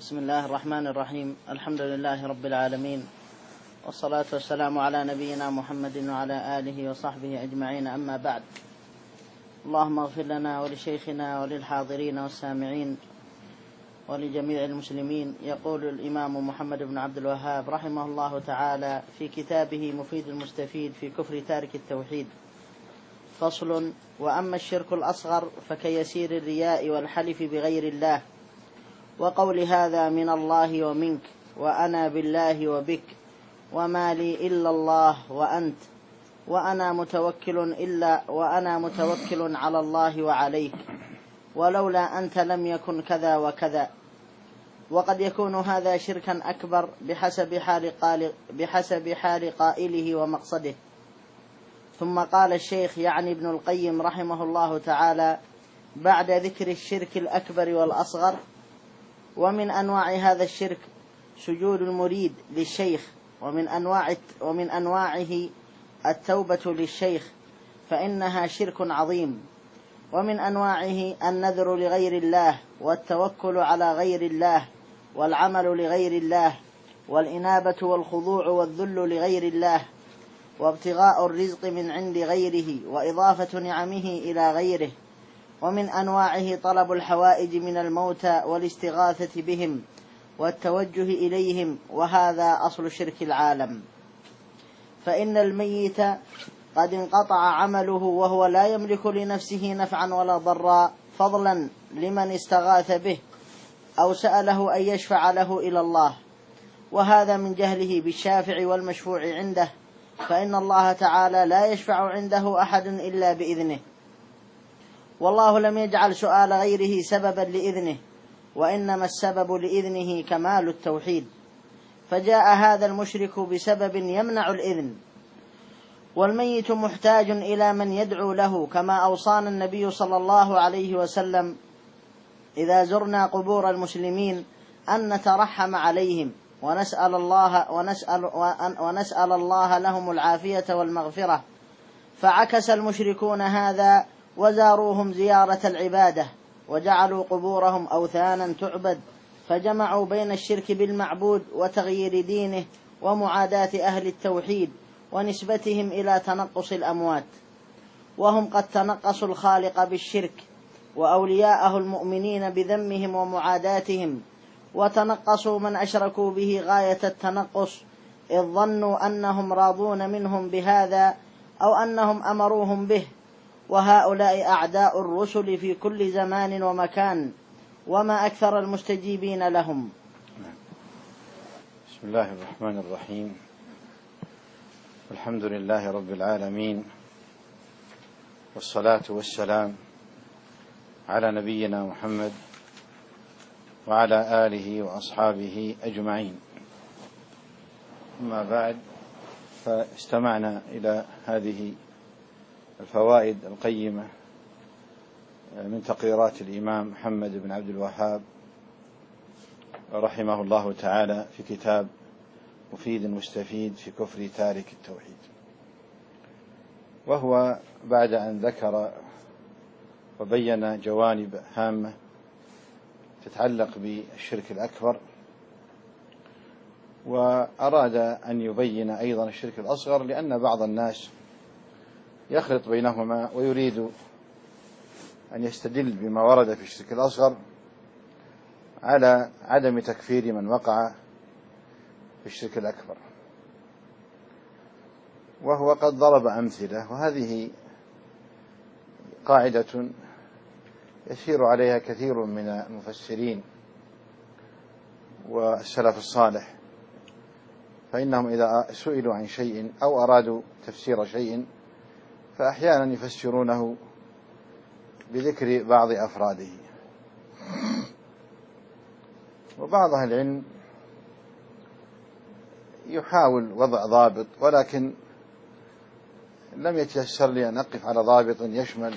بسم الله الرحمن الرحيم. الحمد لله رب العالمين، والصلاة والسلام على نبينا محمد وعلى آله وصحبه أجمعين، أما بعد. اللهم اغفر لنا ولشيخنا وللحاضرين والسامعين ولجميع المسلمين. يقول الإمام محمد بن عبد الوهاب رحمه الله تعالى في كتابه مفيد المستفيد في كفر تارك التوحيد: فصل: وأما الشرك الأصغر فكيسير الرياء والحلف بغير الله، وقول هذا من الله ومنك، وأنا بالله وبك، وما لي إلا الله وأنت، وأنا متوكل على الله وعليك، ولولا أنت لم يكن كذا وكذا. وقد يكون هذا شركا أكبر بحسب حال قائله ومقصده. ثم قال الشيخ يعني ابن القيم رحمه الله تعالى بعد ذكر الشرك الأكبر والأصغر: ومن أنواع هذا الشرك سجود المريد للشيخ، ومن أنواعه التوبة للشيخ، فإنها شرك عظيم. ومن أنواعه النذر لغير الله، والتوكل على غير الله، والعمل لغير الله، والإنابة والخضوع والذل لغير الله، وابتغاء الرزق من عند غيره، وإضافة نعمه إلى غيره. ومن أنواعه طلب الحوائج من الموتى والاستغاثة بهم والتوجه إليهم، وهذا أصل شرك العالم. فإن الميت قد انقطع عمله وهو لا يملك لنفسه نفعا ولا ضرا، فضلا لمن استغاث به أو سأله أن يشفع له إلى الله، وهذا من جهله بالشافع والمشفوع عنده، فإن الله تعالى لا يشفع عنده أحد إلا بإذنه، والله لم يجعل سؤال غيره سببا لإذنه، وإنما السبب لإذنه كمال التوحيد. فجاء هذا المشرك بسبب يمنع الإذن، والميت محتاج إلى من يدعو له، كما أوصانا النبي صلى الله عليه وسلم إذا زرنا قبور المسلمين أن نترحم عليهم ونسأل الله لهم العافية والمغفرة. فعكس المشركون هذا وزاروهم زيارة العبادة، وجعلوا قبورهم أوثانا تعبد، فجمعوا بين الشرك بالمعبود وتغيير دينه ومعاداة أهل التوحيد ونسبتهم إلى تنقص الأموات، وهم قد تنقصوا الخالق بالشرك، وأولياءه المؤمنين بذمهم ومعاداتهم، وتنقصوا من أشركوا به غاية التنقص، إذ ظنوا أنهم راضون منهم بهذا أو أنهم أمروهم به، وهؤلاء أعداء الرسل في كل زمان ومكان، وما أكثر المستجيبين لهم. بسم الله الرحمن الرحيم. الحمد لله رب العالمين، والصلاة والسلام على نبينا محمد وعلى آله وأصحابه أجمعين. أما بعد، فاستمعنا إلى هذه الفوائد القيمة من تقريرات الإمام محمد بن عبد الوهاب رحمه الله تعالى في كتاب مفيد مستفيد في كفر تارك التوحيد. وهو بعد أن ذكر وبين جوانب هامة تتعلق بالشرك الأكبر، وأراد أن يبين أيضا الشرك الأصغر، لأن بعض الناس يخلط بينهما ويريد أن يستدل بما ورد في الشرك الأصغر على عدم تكفير من وقع في الشرك الأكبر، وهو قد ضرب أمثلة، وهذه قاعدة يسير عليها كثير من المفسرين والسلف الصالح، فإنهم إذا سئلوا عن شيء أو أرادوا تفسير شيء فأحيانا يفسرونه بذكر بعض أفراده، وبعض أهل العلم يحاول وضع ضابط، ولكن لم يتيسر لي أن أقف على ضابط يشمل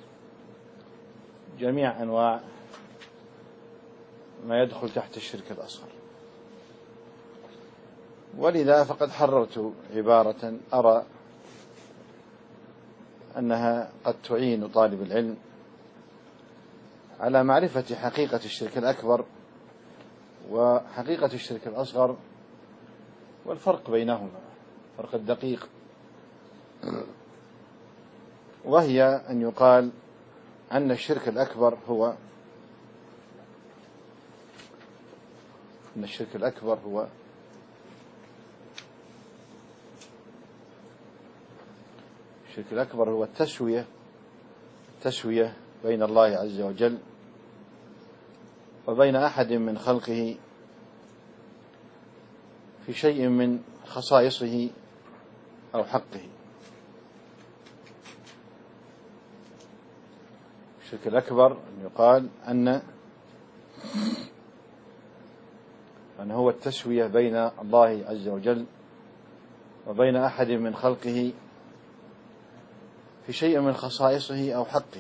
جميع أنواع ما يدخل تحت الشرك الأصغر، ولذا فقد حررت عبارة أرى أنها قد تعين طالب العلم على معرفة حقيقة الشرك الأكبر وحقيقة الشرك الأصغر والفرق بينهما فرق الدقيق، وهي أن يقال أن الشرك الأكبر هو الشرك الأكبر هو التسوية بين الله عز وجل وبين أحد من خلقه في شيء من خصائصه أو حقه. الشرك الأكبر أن يقال أن هو التسوية بين الله عز وجل وبين أحد من خلقه في شيء من خصائصه أو حقه.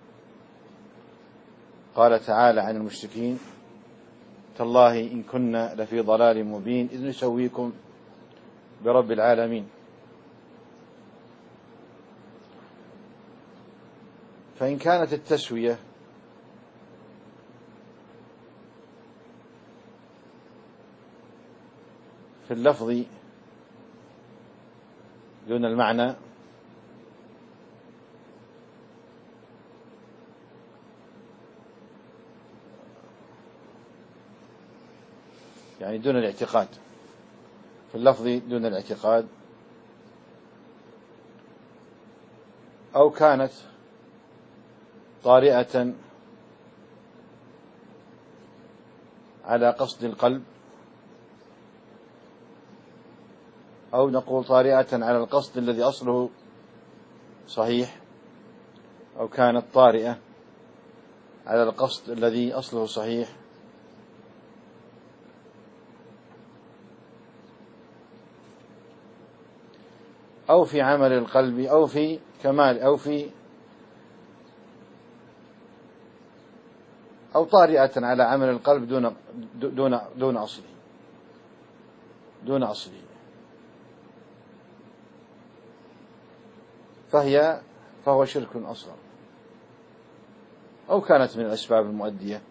قال تعالى عن المشركين: تالله إن كنا لفي ضلال مبين إذ نسويكم برب العالمين. فإن كانت التسوية في اللفظ دون المعنى يعني دون الاعتقاد، في اللفظ دون الاعتقاد، أو كانت طارئة على قصد القلب، أو نقول طارئة على القصد الذي أصله صحيح، أو كانت طارئة على القصد الذي أصله صحيح، أو في عمل القلب، أو في كمال، أو طارئة على عمل القلب دون أصله، فهو شرك أصغر، أو كانت من الأسباب المؤدية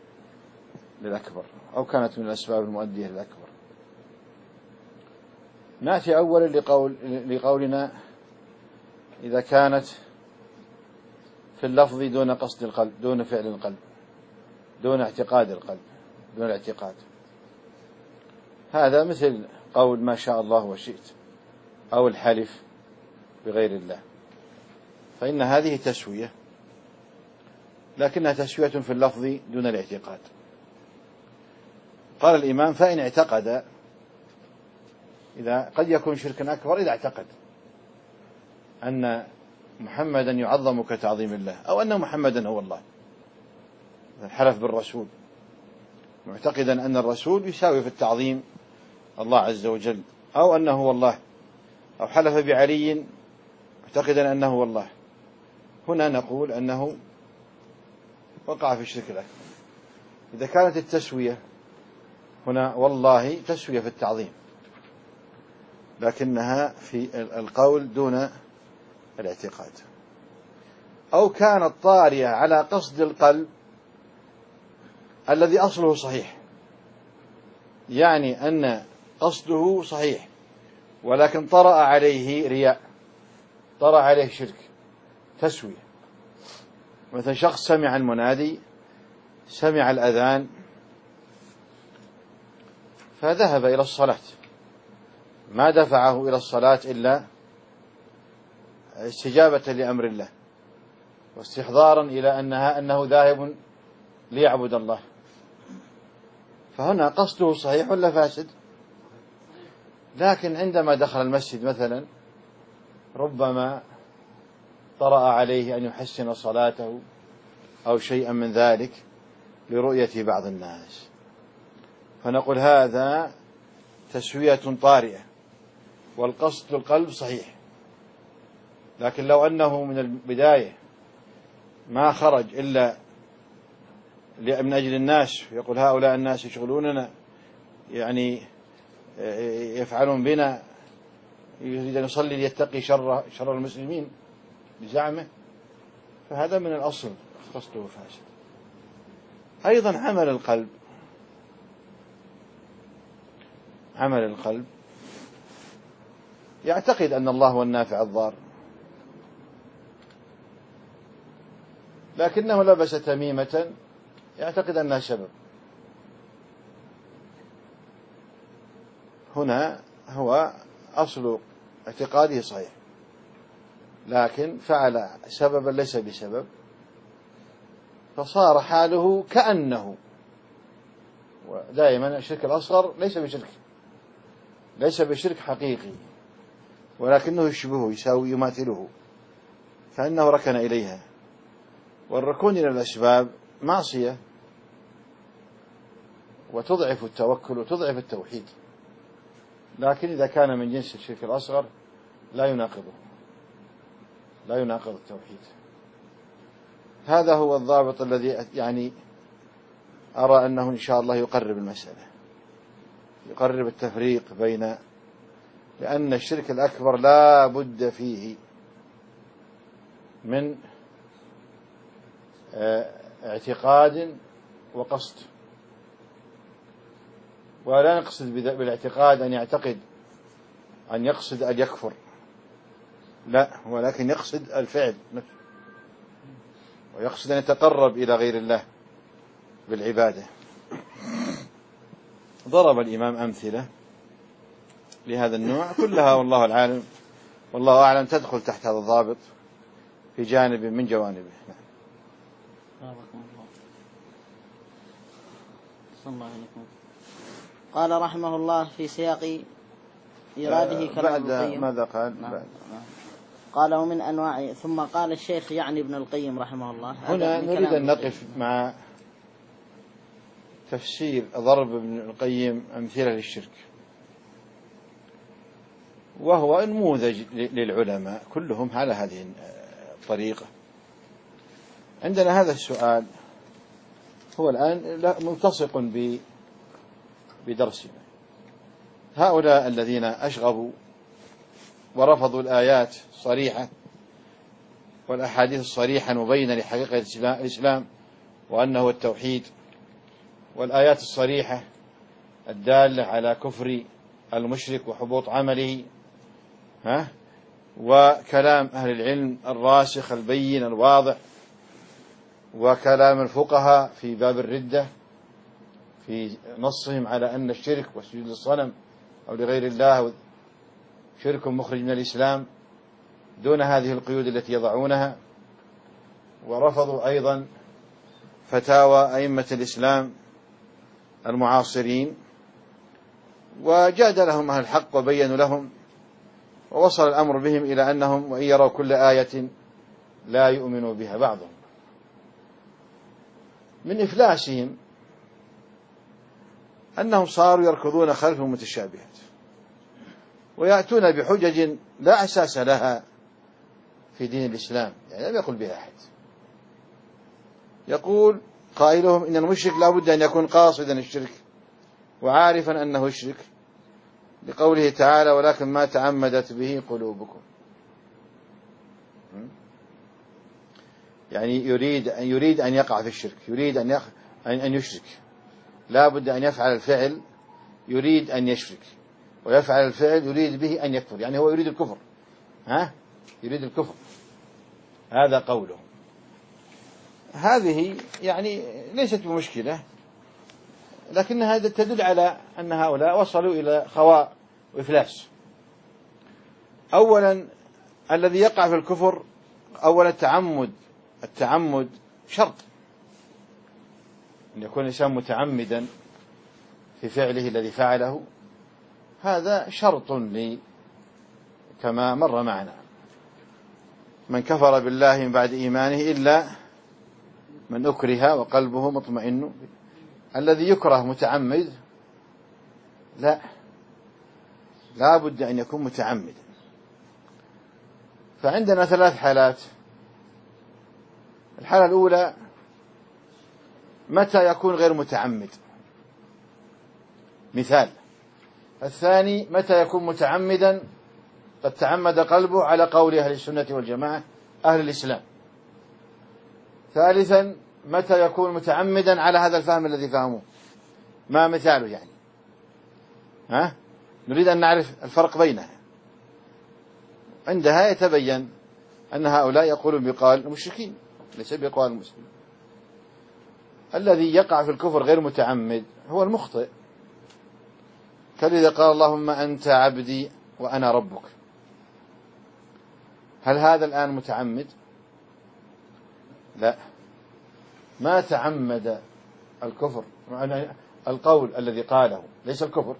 للأكبر، نأتي أولا لقولنا إذا كانت في اللفظ دون قصد القلب، دون فعل القلب، دون اعتقاد القلب، دون الاعتقاد، هذا مثل قول ما شاء الله وشئت، أو الحلف بغير الله، فإن هذه تسوية، لكنها تسوية في اللفظ دون الاعتقاد. قال الإمام: فإن اعتقد، إذا قد يكون شركا أكبر إذا اعتقد أن محمدا يعظم كتعظيم الله، أو أن محمدا هو الله، الحلف بالرسول معتقدا أن الرسول يساوي في التعظيم الله عز وجل، أو أنه هو الله، أو حلف بعلي معتقدا أنه هو الله، هنا نقول أنه وقع في الشرك الأكبر. إذا كانت التسوية هنا والله تسوية في التعظيم، لكنها في القول دون الاعتقاد، أو كانت طارئة على قصد القلب الذي أصله صحيح، يعني أن قصده صحيح ولكن طرأ عليه رياء، طرأ عليه شرك، تسوية. مثلا شخص سمع المنادي، سمع الأذان، فذهب إلى الصلاة، ما دفعه إلى الصلاة إلا استجابة لأمر الله واستحضارا إلى أنه ذاهب ليعبد الله، فهنا قصده صحيح ولا فاسد؟ لكن عندما دخل المسجد مثلا ربما طرأ عليه أن يحسن صلاته أو شيئا من ذلك لرؤية بعض الناس، فنقول هذا تسوية طارئة والقصد القلب صحيح. لكن لو أنه من البداية ما خرج إلا من أجل الناس، يقول هؤلاء الناس يشغلوننا، يعني يفعلون بنا، يريد أن يصلي ليتقي شر المسلمين بزعمه، فهذا من الأصل قصده فاسد. أيضا عمل القلب، عمل القلب، يعتقد أن الله هو النافع الضار، لكنه لبس تميمة يعتقد أنها سبب. هنا هو أصل اعتقاده صحيح، لكن فعل سببا ليس بسبب، فصار حاله كأنه. ودائما الشرك الأصغر ليس بشرك حقيقي، ولكنه يشبهه، يساوي، يماثله، فإنه ركن إليها. والركون إلى الأسباب معصية، وتضعف التوكل وتضعف التوحيد، لكن إذا كان من جنس الشرك الأصغر لا يناقض التوحيد. هذا هو الضابط الذي يعني أرى أنه إن شاء الله يقرب المسألة، يقرب التفريق بين، لأن الشرك الأكبر لا بد فيه من اعتقاد وقصد، ولا نقصد بالاعتقاد أن يعتقد أن يقصد أن يكفر، لا، ولكن يقصد الفعل ويقصد أن يتقرب إلى غير الله بالعبادة. ضرب الإمام أمثلة لهذا النوع كلها، والله أعلم تدخل تحت هذا الضابط في جانب من جوانبه. قال رحمه الله في سياق إراده كلام ابن القيم. ماذا قال؟ قال ومن أنواع، ثم قال الشيخ يعني ابن القيم رحمه الله. هنا نريد أن نقف مع تفسير ضرب ابن القيم أمثلة للشرك، وهو نموذج للعلماء كلهم على هذه الطريقة. عندنا هذا السؤال هو الآن ملتصق بدرسنا. هؤلاء الذين أشغبوا ورفضوا الآيات الصريحة والأحاديث الصريحة المبينة لحقيقة الإسلام وأنه التوحيد، والآيات الصريحة الدالة على كفر المشرك وحبوط عمله، وكلام أهل العلم الراسخ البين الواضح، وكلام الفقهاء في باب الردة في نصهم على أن الشرك وسجود للصنم أو لغير الله شرك مخرج من الإسلام دون هذه القيود التي يضعونها. ورفضوا أيضا فتاوى أئمة الإسلام المعاصرين، وجادلهم أهل الحق وبينوا لهم، ووصل الأمر بهم إلى أنهم وإن يروا كل آية لا يؤمنوا بها بعضهم. من إفلاسهم أنهم صاروا يركضون خلف المتشابهات ويأتون بحجج لا أساس لها في دين الإسلام، يعني لم يقل بها أحد. يقول قائلهم إن المشرك لا بد أن يكون قاصدا الشرك وعارفا أنه الشرك، لقوله تعالى ولكن ما تعمدت به قلوبكم. يعني يريد أن يقع في الشرك، يريد أن يشرك، لا بد أن يفعل الفعل يريد أن يشرك، ويفعل الفعل يريد به أن يكفر، يعني هو يريد الكفر، يريد الكفر. هذا قوله. هذه يعني ليست بمشكلة، لكن هذا تدل على أن هؤلاء وصلوا إلى خواء وإفلاس. أولا الذي يقع في الكفر، أولا التعمد شرط، أن يكون الإنسان متعمدا في فعله الذي فعله، هذا شرط كما مر معنا. من كفر بالله من بعد إيمانه إلا من أكره وقلبه مطمئن. الذي يكره متعمد لا بد أن يكون متعمدا. فعندنا 3 حالات. الحالة الأولى متى يكون غير متعمد، مثال. الثاني متى يكون متعمدا قد تعمد قلبه على قول أهل السنة والجماعة أهل الإسلام. ثالثا متى يكون متعمدا على هذا الفهم الذي فهموه، ما مثاله يعني نريد أن نعرف الفرق بينها. عندها يتبين أن هؤلاء يقولون بقول المشركين ليس بقول المسلمين. الذي يقع في الكفر غير متعمد هو المخطئ، كالذي قال اللهم أنت عبدي وأنا ربك. هل هذا الآن متعمد؟ لا، ما تعمد الكفر، القول الذي قاله ليس الكفر.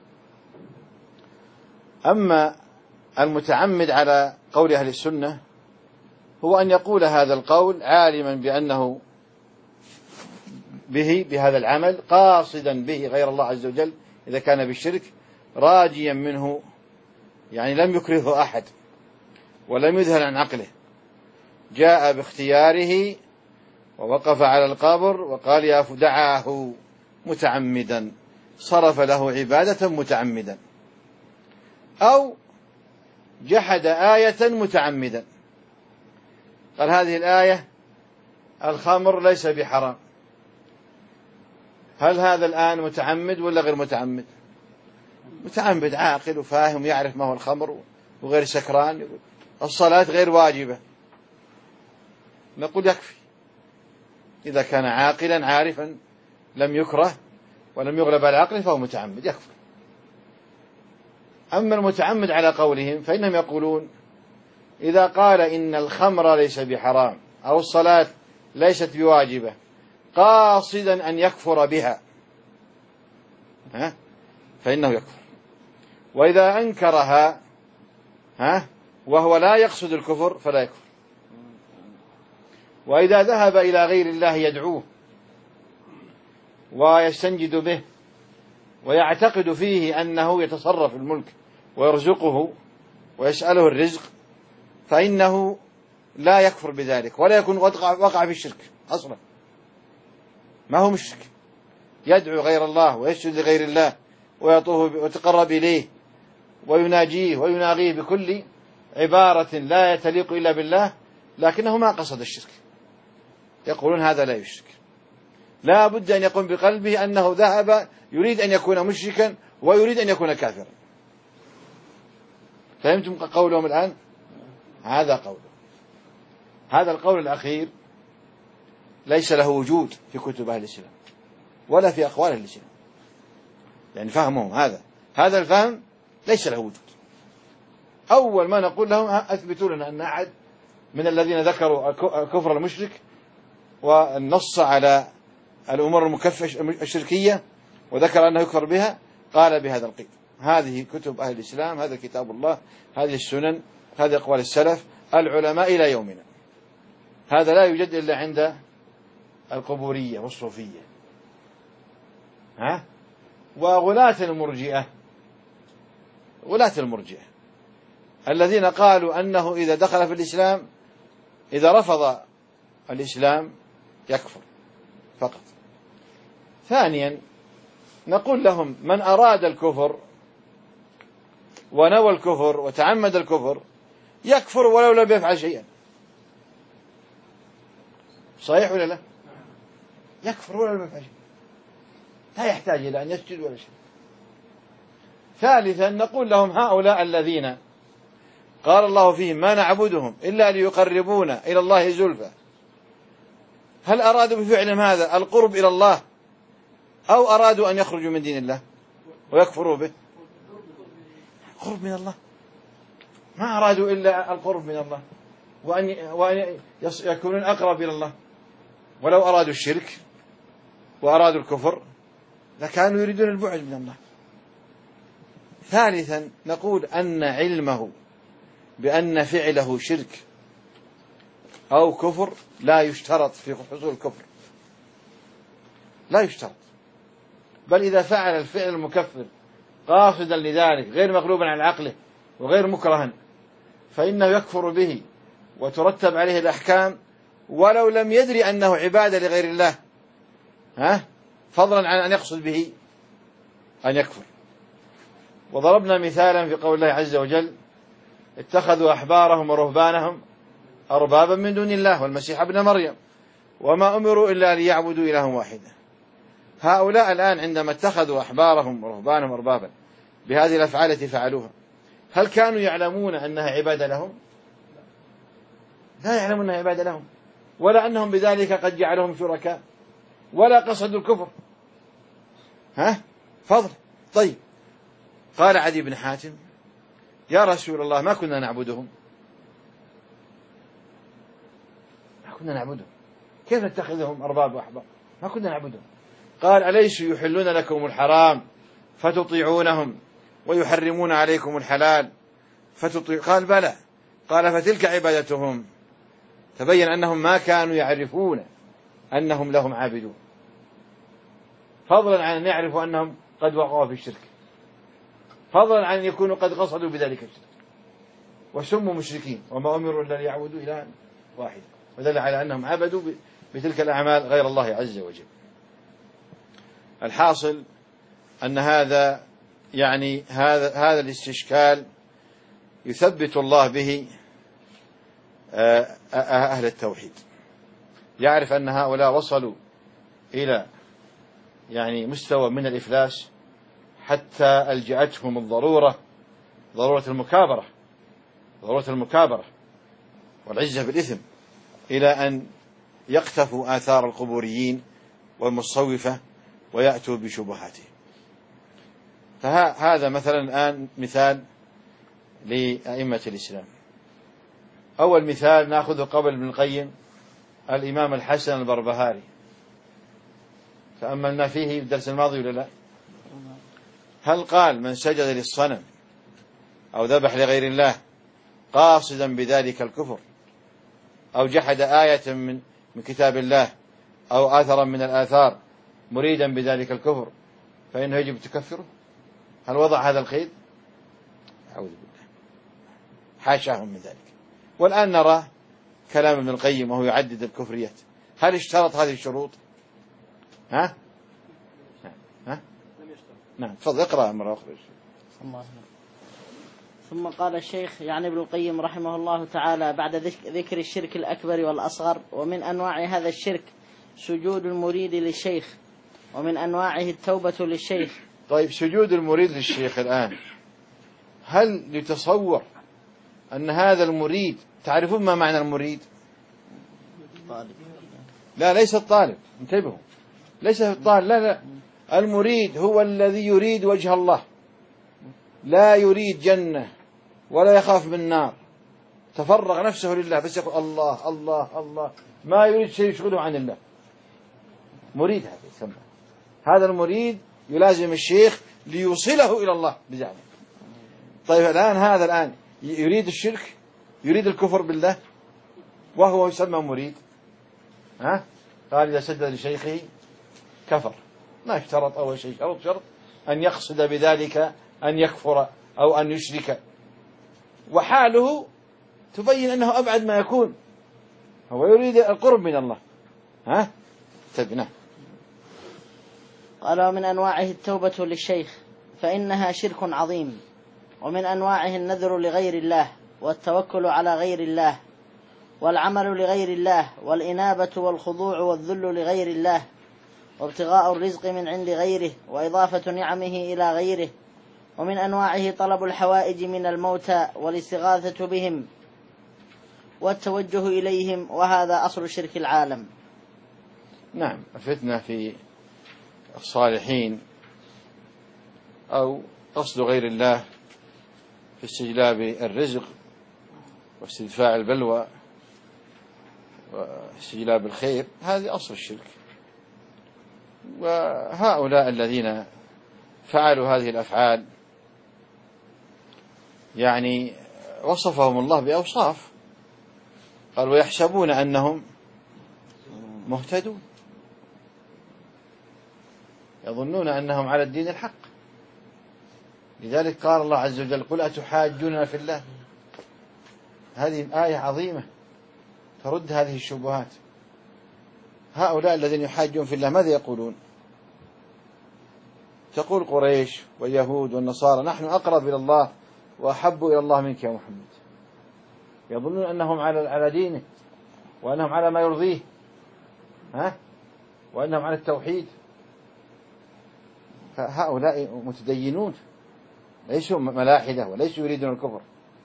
أما المتعمد على قول أهل السنة هو أن يقول هذا القول عالما بأنه بهذا العمل، قاصدا به غير الله عز وجل إذا كان بالشرك، راجيا منه، يعني لم يكرهه أحد ولم يذهل عن عقله، جاء باختياره ووقف على القبر وقال يا دعاه متعمدا، صرف له عبادة متعمدا، أو جحد آية متعمدا، قال هذه الآية الخمر ليس بحرام. هل هذا الآن متعمد ولا غير متعمد؟ متعمد، عاقل وفاهم، يعرف ما هو الخمر وغير سكران. الصلاة غير واجبة، نقول يكفي إذا كان عاقلا عارفا لم يكره ولم يغلب على عقله فهو متعمد، يكفر. أما المتعمد على قولهم فإنهم يقولون إذا قال إن الخمر ليس بحرام أو الصلاة ليست بواجبة قاصدا أن يكفر بها فإنه يكفر، وإذا أنكرها وهو لا يقصد الكفر فلا يكفر. وإذا ذهب إلى غير الله يدعوه ويستنجد به ويعتقد فيه أنه يتصرف الملك ويرزقه ويسأله الرزق فإنه لا يكفر بذلك ولا يكون وقع في الشرك أصلا، ما هو مشرك، يدعو غير الله ويسجد لغير الله ويطوف ويتقرب إليه ويناجيه ويناغيه بكل عبارة لا يتليق إلا بالله، لكنه ما قصد الشرك. يقولون هذا لا يشرك، لا بد أن يقوم بقلبه أنه ذهب يريد أن يكون مشركا ويريد أن يكون كافرا. فهمتم قولهم الآن؟ هذا قوله. هذا القول الأخير ليس له وجود في كتب أهل الإسلام ولا في أقوال أهل الإسلام، يعني فهمهم هذا الفهم ليس له وجود. أول ما نقول لهم أثبتوا لنا أن أحد من الذين ذكروا كفر المشرك والنص على الأمور المكفرة الشركية وذكر أنه يكفر بها قال بهذا القيد. هذه كتب أهل الإسلام، هذا كتاب الله، هذه السنن، هذه أقوال السلف العلماء إلى يومنا. هذا لا يوجد إلا عند القبورية والصوفية وغلاة المرجئة الذين قالوا أنه إذا دخل في الإسلام إذا رفض الإسلام يكفر فقط. ثانيا نقول لهم من أراد الكفر ونوى الكفر وتعمد الكفر يكفر ولو لم يفعل شيئا، صحيح ولا لا؟ يكفر ولو لم يفعل شيئا، لا يحتاج إلى أن يسجد ولا شيء. ثالثا نقول لهم هؤلاء الذين قال الله فيهم ما نعبدهم إلا ليقربونا إلى الله زلفى، هل أرادوا بفعلهم هذا القرب إلى الله أو أرادوا أن يخرجوا من دين الله ويكفروا به؟ قرب من الله، ما أرادوا إلا القرب من الله وأن يكونون أقرب إلى الله. ولو أرادوا الشرك وأرادوا الكفر لكانوا يريدون البعد من الله. ثالثا نقول أن علمه بأن فعله شرك أو كفر لا يشترط في حصول الكفر، لا يشترط، بل إذا فعل الفعل المكفر قاصدا لذلك غير مغلوبا عن عقله وغير مكرها فإنه يكفر به وترتب عليه الأحكام ولو لم يدري أنه عبادة لغير الله، فضلا عن أن يقصد به أن يكفر. وضربنا مثالا في قول الله عز وجل اتخذوا أحبارهم ورهبانهم أربابا من دون الله والمسيح ابن مريم وما أمروا إلا ليعبدوا إلها واحدا. هؤلاء الآن عندما اتخذوا أحبارهم ورهبانهم أربابا بهذه الأفعال التي فعلوها. هل كانوا يعلمون أنها عبادة لهم؟ لا يعلمون أنها عبادة لهم، ولا أنهم بذلك قد جعلهم شركاء، ولا قصدوا الكفر. فضل. طيب، قال عدي بن حاتم: يا رسول الله ما كنا نعبدهم، ما كنا نعبدهم، كيف نتخذهم أرباب وأحبار؟ ما كنا نعبدهم. قال: أليسوا يحلون لكم الحرام فتطيعونهم ويحرمون عليكم الحلال قال: بلى. قال: فتلك عبادتهم. تبين أنهم ما كانوا يعرفون أنهم لهم عابدون، فضلا عن أن يعرفوا أنهم قد وقعوا في الشرك، فضلا عن أن يكونوا قد قصدوا بذلك الشرك وسموا مشركين، وما أمروا إلا ليعبدوا إلها واحدا، ودل على أنهم عبدوا بتلك الأعمال غير الله عز وجل. الحاصل أن هذا يعني هذا الاستشكال يثبت الله به أهل التوحيد. يعرف أن هؤلاء وصلوا إلى يعني مستوى من الإفلاس حتى ألجأتهم الضرورة، ضرورة المكابرة والعزة بالإثم، إلى أن يقتفوا آثار القبوريين والمصوفة ويأتوا بشبهاتهم. فهذا مثلا الآن مثال لأئمة الإسلام. أول مثال نأخذه قبل ابن القيم، الإمام الحسن البربهاري، تأملنا فيه في الدرس الماضي ولا لا؟ هل قال: من سجد للصنم أو ذبح لغير الله قاصدا بذلك الكفر، أو جحد آية من كتاب الله أو آثرا من الآثار مريدا بذلك الكفر، فإنه يجب تكفره؟ هل وضع هذا القيد؟ أعوذ بالله، حاشاهم من ذلك. والآن نرى كلام ابن القيم وهو يعدد الكفريات. هل اشترط هذه الشروط؟ نعم، تفضل اقرأ مرة أخرى. ثم قال الشيخ يعني ابن القيم رحمه الله تعالى بعد ذكر الشرك الأكبر والأصغر: ومن أنواع هذا الشرك سجود المريد للشيخ، ومن أنواعه التوبة للشيخ. طيب، سجود المريد للشيخ الآن، هل يتصور أن هذا المريد، تعرفون ما معنى المريد؟ لا، ليس الطالب، انتبهوا، ليس الطالب، لا، المريد هو الذي يريد وجه الله، لا يريد جنة ولا يخاف من النار، تفرغ نفسه لله، بس يقول الله الله الله، ما يريد شيء يشغله عن الله. مريد هذا يسمى، هذا المريد يلازم الشيخ ليوصله إلى الله بزعمه. طيب، هذا الآن يريد الشرك، يريد الكفر بالله، وهو يسمى مريد. قال: إذا سجد لشيخه كفر. ما اشترط أول شيء، شرط أن يقصد بذلك أن يكفر أو أن يشرك، وحاله تبين أنه أبعد ما يكون، هو يريد القرب من الله. تبنى. قال: ومن أنواعه التوبة للشيخ، فإنها شرك عظيم. ومن أنواعه النذر لغير الله، والتوكل على غير الله، والعمل لغير الله، والإنابة والخضوع والذل لغير الله، وابتغاء الرزق من عند غيره، وإضافة نعمه إلى غيره. ومن أنواعه طلب الحوائج من الموتى والاستغاثة بهم والتوجه إليهم، وهذا أصل شرك العالم. نعم، الفتنة في الصالحين أو قصد غير الله في استجلاب الرزق واستدفاع البلوى واستجلاب الخير، هذه أصل الشرك. وهؤلاء الذين فعلوا هذه الأفعال يعني وصفهم الله بأوصاف، قال: ويحسبون أنهم مهتدون، يظنون أنهم على الدين الحق. لذلك قال الله عز وجل: قل أتحاجون في الله. هذه آية عظيمة ترد هذه الشبهات. هؤلاء الذين يحاجون في الله ماذا يقولون؟ تقول قريش واليهود والنصارى: نحن أقرب إلى الله وأحب إلى الله منك يا محمد. يظنون أنهم على دينه، وأنهم على ما يرضيه، وأنهم على التوحيد. فهؤلاء متدينون ليسوا ملاحدة وليسوا يريدون الكفر.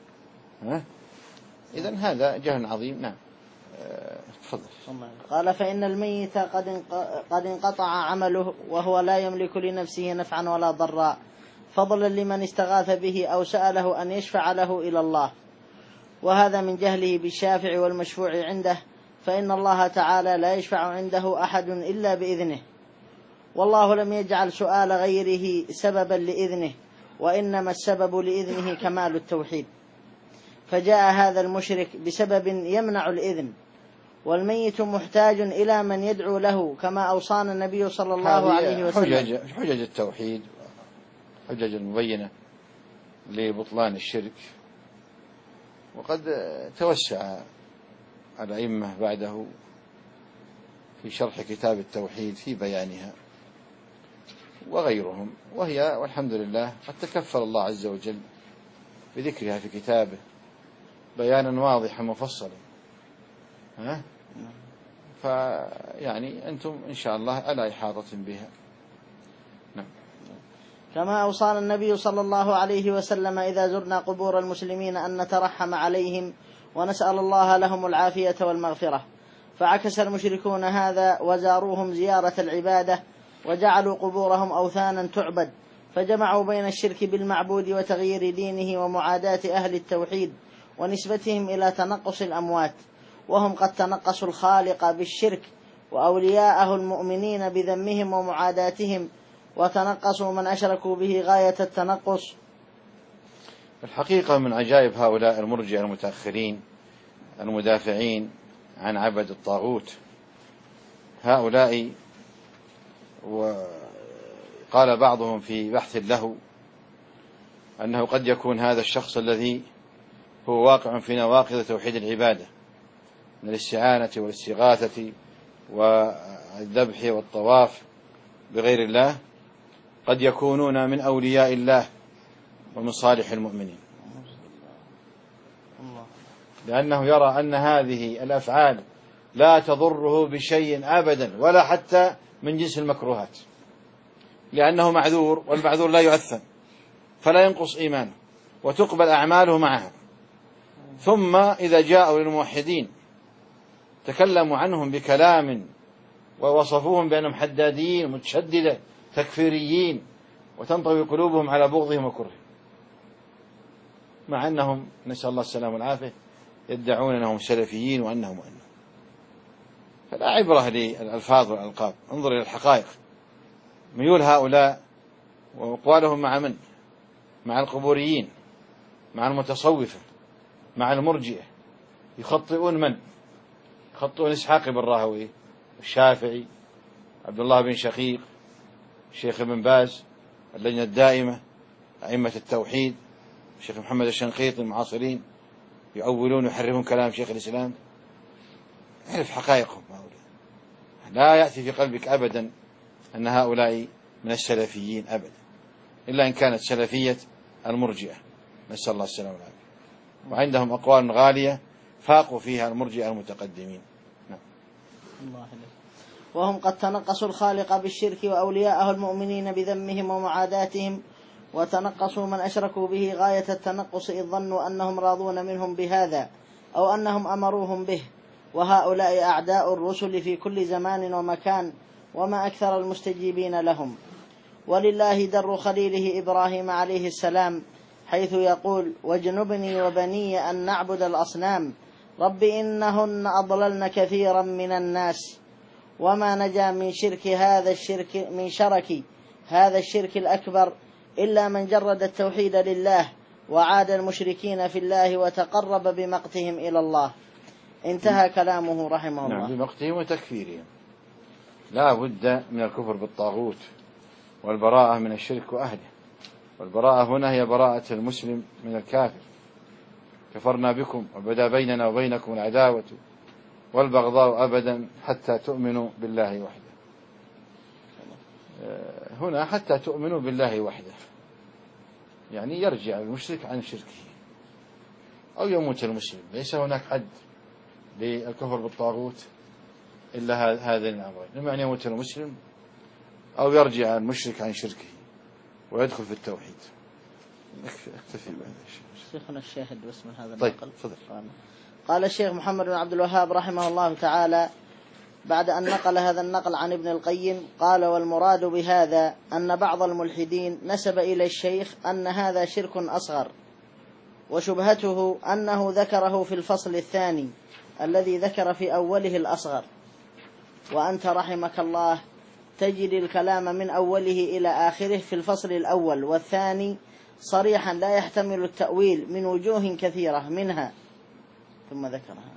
إذن هذا جهل عظيم. نعم. تفضل. قال فإن الميت قد انقطع عمله وهو لا يملك لنفسه نفعا ولا ضرا، فضلا لمن استغاث به أو سأله أن يشفع له إلى الله، وهذا من جهله بالشافع والمشفوع عنده، فإن الله تعالى لا يشفع عنده أحد إلا بإذنه، والله لم يجعل سؤال غيره سببا لإذنه، وإنما السبب لإذنه كمال التوحيد. فجاء هذا المشرك بسبب يمنع الإذن، والميت محتاج إلى من يدعو له، كما أوصانا النبي صلى الله عليه وسلم. حجج التوحيد، حجج المبينة لبطلان الشرك، وقد توسع الأئمة بعده في شرح كتاب التوحيد في بيانها وغيرهم، وهي والحمد لله قد تكفل الله عز وجل بذكرها في كتابه بيانا واضحا مفصلا. فيعني أنتم إن شاء الله على إحاطة بها. نعم. كما أوصانا النبي صلى الله عليه وسلم إذا زرنا قبور المسلمين أن نترحم عليهم ونسأل الله لهم العافية والمغفرة، فعكس المشركون هذا وزاروهم زيارة العبادة، وجعلوا قبورهم أوثانا تعبد، فجمعوا بين الشرك بالمعبود وتغيير دينه ومعاداة أهل التوحيد ونسبتهم إلى تنقص الأموات، وهم قد تنقصوا الخالق بالشرك وأولياءه المؤمنين بذمهم ومعاداتهم، وتنقصوا من أشركوا به غاية التنقص. الحقيقة من عجائب هؤلاء المرجئة المتأخرين المدافعين عن عبد الطاغوت، هؤلاء وقال بعضهم في بحث له أنه قد يكون هذا الشخص الذي هو واقع في نواقض توحيد العبادة من الاستعانة والاستغاثة والذبح والطواف بغير الله، قد يكونون من أولياء الله ومن صالح المؤمنين، لأنه يرى أن هذه الأفعال لا تضره بشيء أبدا ولا حتى من جنس المكروهات، لأنه معذور، والمعذور لا يؤثم فلا ينقص إيمانه وتقبل أعماله معها. ثم إذا جاءوا للموحدين تكلموا عنهم بكلام ووصفوهم بأنهم حدادين متشددة تكفيريين، وتنطوي قلوبهم على بغضهم وكرههم، مع أنهم نسأل الله السلامة والعافية يدعون أنهم سلفيين وأنهم فلا عبرة للألفاظ والألقاب، انظر إلى الحقائق. ميول هؤلاء وأقوالهم مع من؟ مع القبوريين، مع المتصوفة، مع المرجئة. يخطئون من؟ يخطئون إسحاق بن راهويه، الشافعي، عبد الله بن شقيق، الشيخ ابن باز، اللجنة الدائمة، أئمة التوحيد، الشيخ محمد الشنقيطي، المعاصرين، يؤولون ويحرفون كلام شيخ الإسلام. اعرف حقائقهم هؤلاء، لا يأتي في قلبك أبدا أن هؤلاء من السلفيين أبدا، إلا إن كانت سلفية المرجئة، نسأل الله السلامة والعافية. وعندهم أقوال غالية فاقوا فيها المرجئة المتقدمين. نعم. الله عليك. وهم قد تنقصوا الخالق بالشرك وأولياءه المؤمنين بذمهم ومعاداتهم، وتنقصوا من أشركوا به غاية التنقص، إذ ظنوا أنهم راضون منهم بهذا أو أنهم أمروهم به، وهؤلاء أعداء الرسل في كل زمان ومكان، وما أكثر المستجيبين لهم. ولله در خليله إبراهيم عليه السلام، حيث يقول: واجنبني وبني أن نعبد الأصنام رب إنهن أضللن كثيرا من الناس. وما نجا من شرك هذا الشرك الأكبر إلا من جرد التوحيد لله وعاد المشركين في الله وتقرب بمقتهم إلى الله. انتهى كلامه رحمه الله. نعم، بمقتهم وتكفيرهم. لا بد من الكفر بالطاغوت والبراءة من الشرك وأهله، والبراءة هنا هي براءة المسلم من الكافر. كفرنا بكم وبدا بيننا وبينكم العداوة والبغضاء أبدا حتى تؤمنوا بالله وحده. هنا حتى تؤمنوا بالله وحده، يعني يرجع المشرك عن شركه أو يموت المسلم. ليس هناك حد للكفر بالطاغوت إلا هذين الأمرين: إما أن يموت المسلم أو يرجع المشرك عن شركه ويدخل في التوحيد. اكتفي بهذا الشيء. شيخنا الشاهد باسم هذا طيب النقل. تفضل. قال الشيخ محمد بن عبد الوهاب رحمه الله تعالى بعد أن نقل هذا النقل عن ابن القيم قال: والمراد بهذا أن بعض الملحدين نسب إلى الشيخ أن هذا شرك أصغر، وشبهته أنه ذكره في الفصل الثاني الذي ذكر في أوله الأصغر، وأنت رحمك الله تجد الكلام من أوله إلى آخره في الفصل الأول والثاني صريحا لا يحتمل التأويل من وجوه كثيرة، منها ثم ذكرها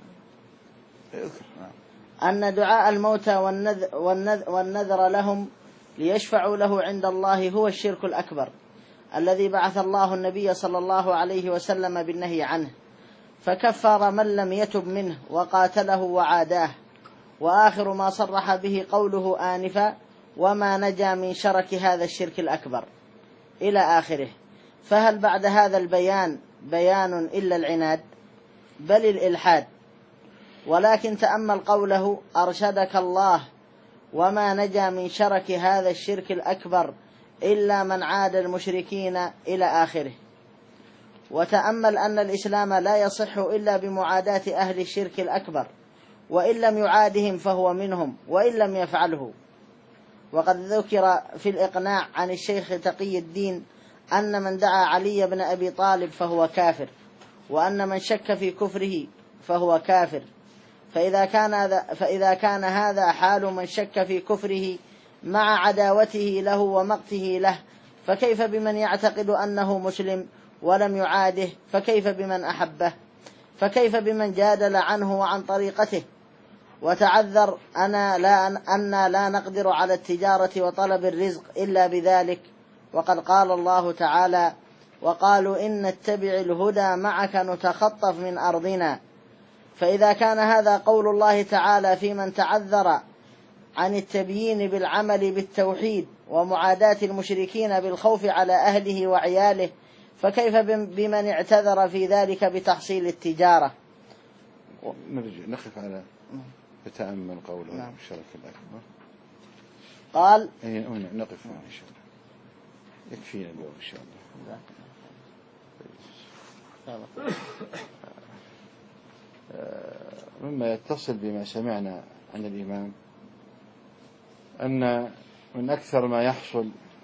أن دعاء الموتى والنذر لهم ليشفعوا له عند الله هو الشرك الأكبر الذي بعث الله النبي صلى الله عليه وسلم بالنهي عنه، فكفر من لم يتب منه وقاتله وعاداه. وآخر ما صرح به قوله آنفا: وما نجا من شرك هذا الشرك الأكبر، إلى آخره. فهل بعد هذا البيان بيان إلا العناد؟ بل الإلحاد. ولكن تأمل قوله: أرشدك الله: وما نجا من شرك هذا الشرك الأكبر إلا من عاد المشركين، إلى آخره. وتأمل أن الإسلام لا يصح إلا بمعاداة أهل الشرك الأكبر، وإن لم يعادهم فهو منهم وإن لم يفعله. وقد ذكر في الإقناع عن الشيخ تقي الدين أن من دعا علي بن أبي طالب فهو كافر، وأن من شك في كفره فهو كافر. فإذا كان هذا حال من شك في كفره مع عداوته له ومقته له، فكيف بمن يعتقد أنه مسلم ولم يعاده؟ فكيف بمن أحبه؟ فكيف بمن جادل عنه وعن طريقته وتعذر أن لا نقدر على التجارة وطلب الرزق إلا بذلك؟ وقد قال الله تعالى: وقالوا إن نتبع الهدى معك نتخطف من أرضنا. فإذا كان هذا قول الله تعالى في من تعذر عن التبيين بالعمل بالتوحيد ومعاداة المشركين بالخوف على أهله وعياله، فكيف بمن اعتذر في ذلك بتحصيل التجارة؟ نرجع نقف على يتأمل قوله. نعم. الشرك الأكبر. قال نقف إن شاء الله، يكفينا اليوم إن شاء الله. مما يتصل بما سمعنا عن الإمام أن من أكثر ما يحصل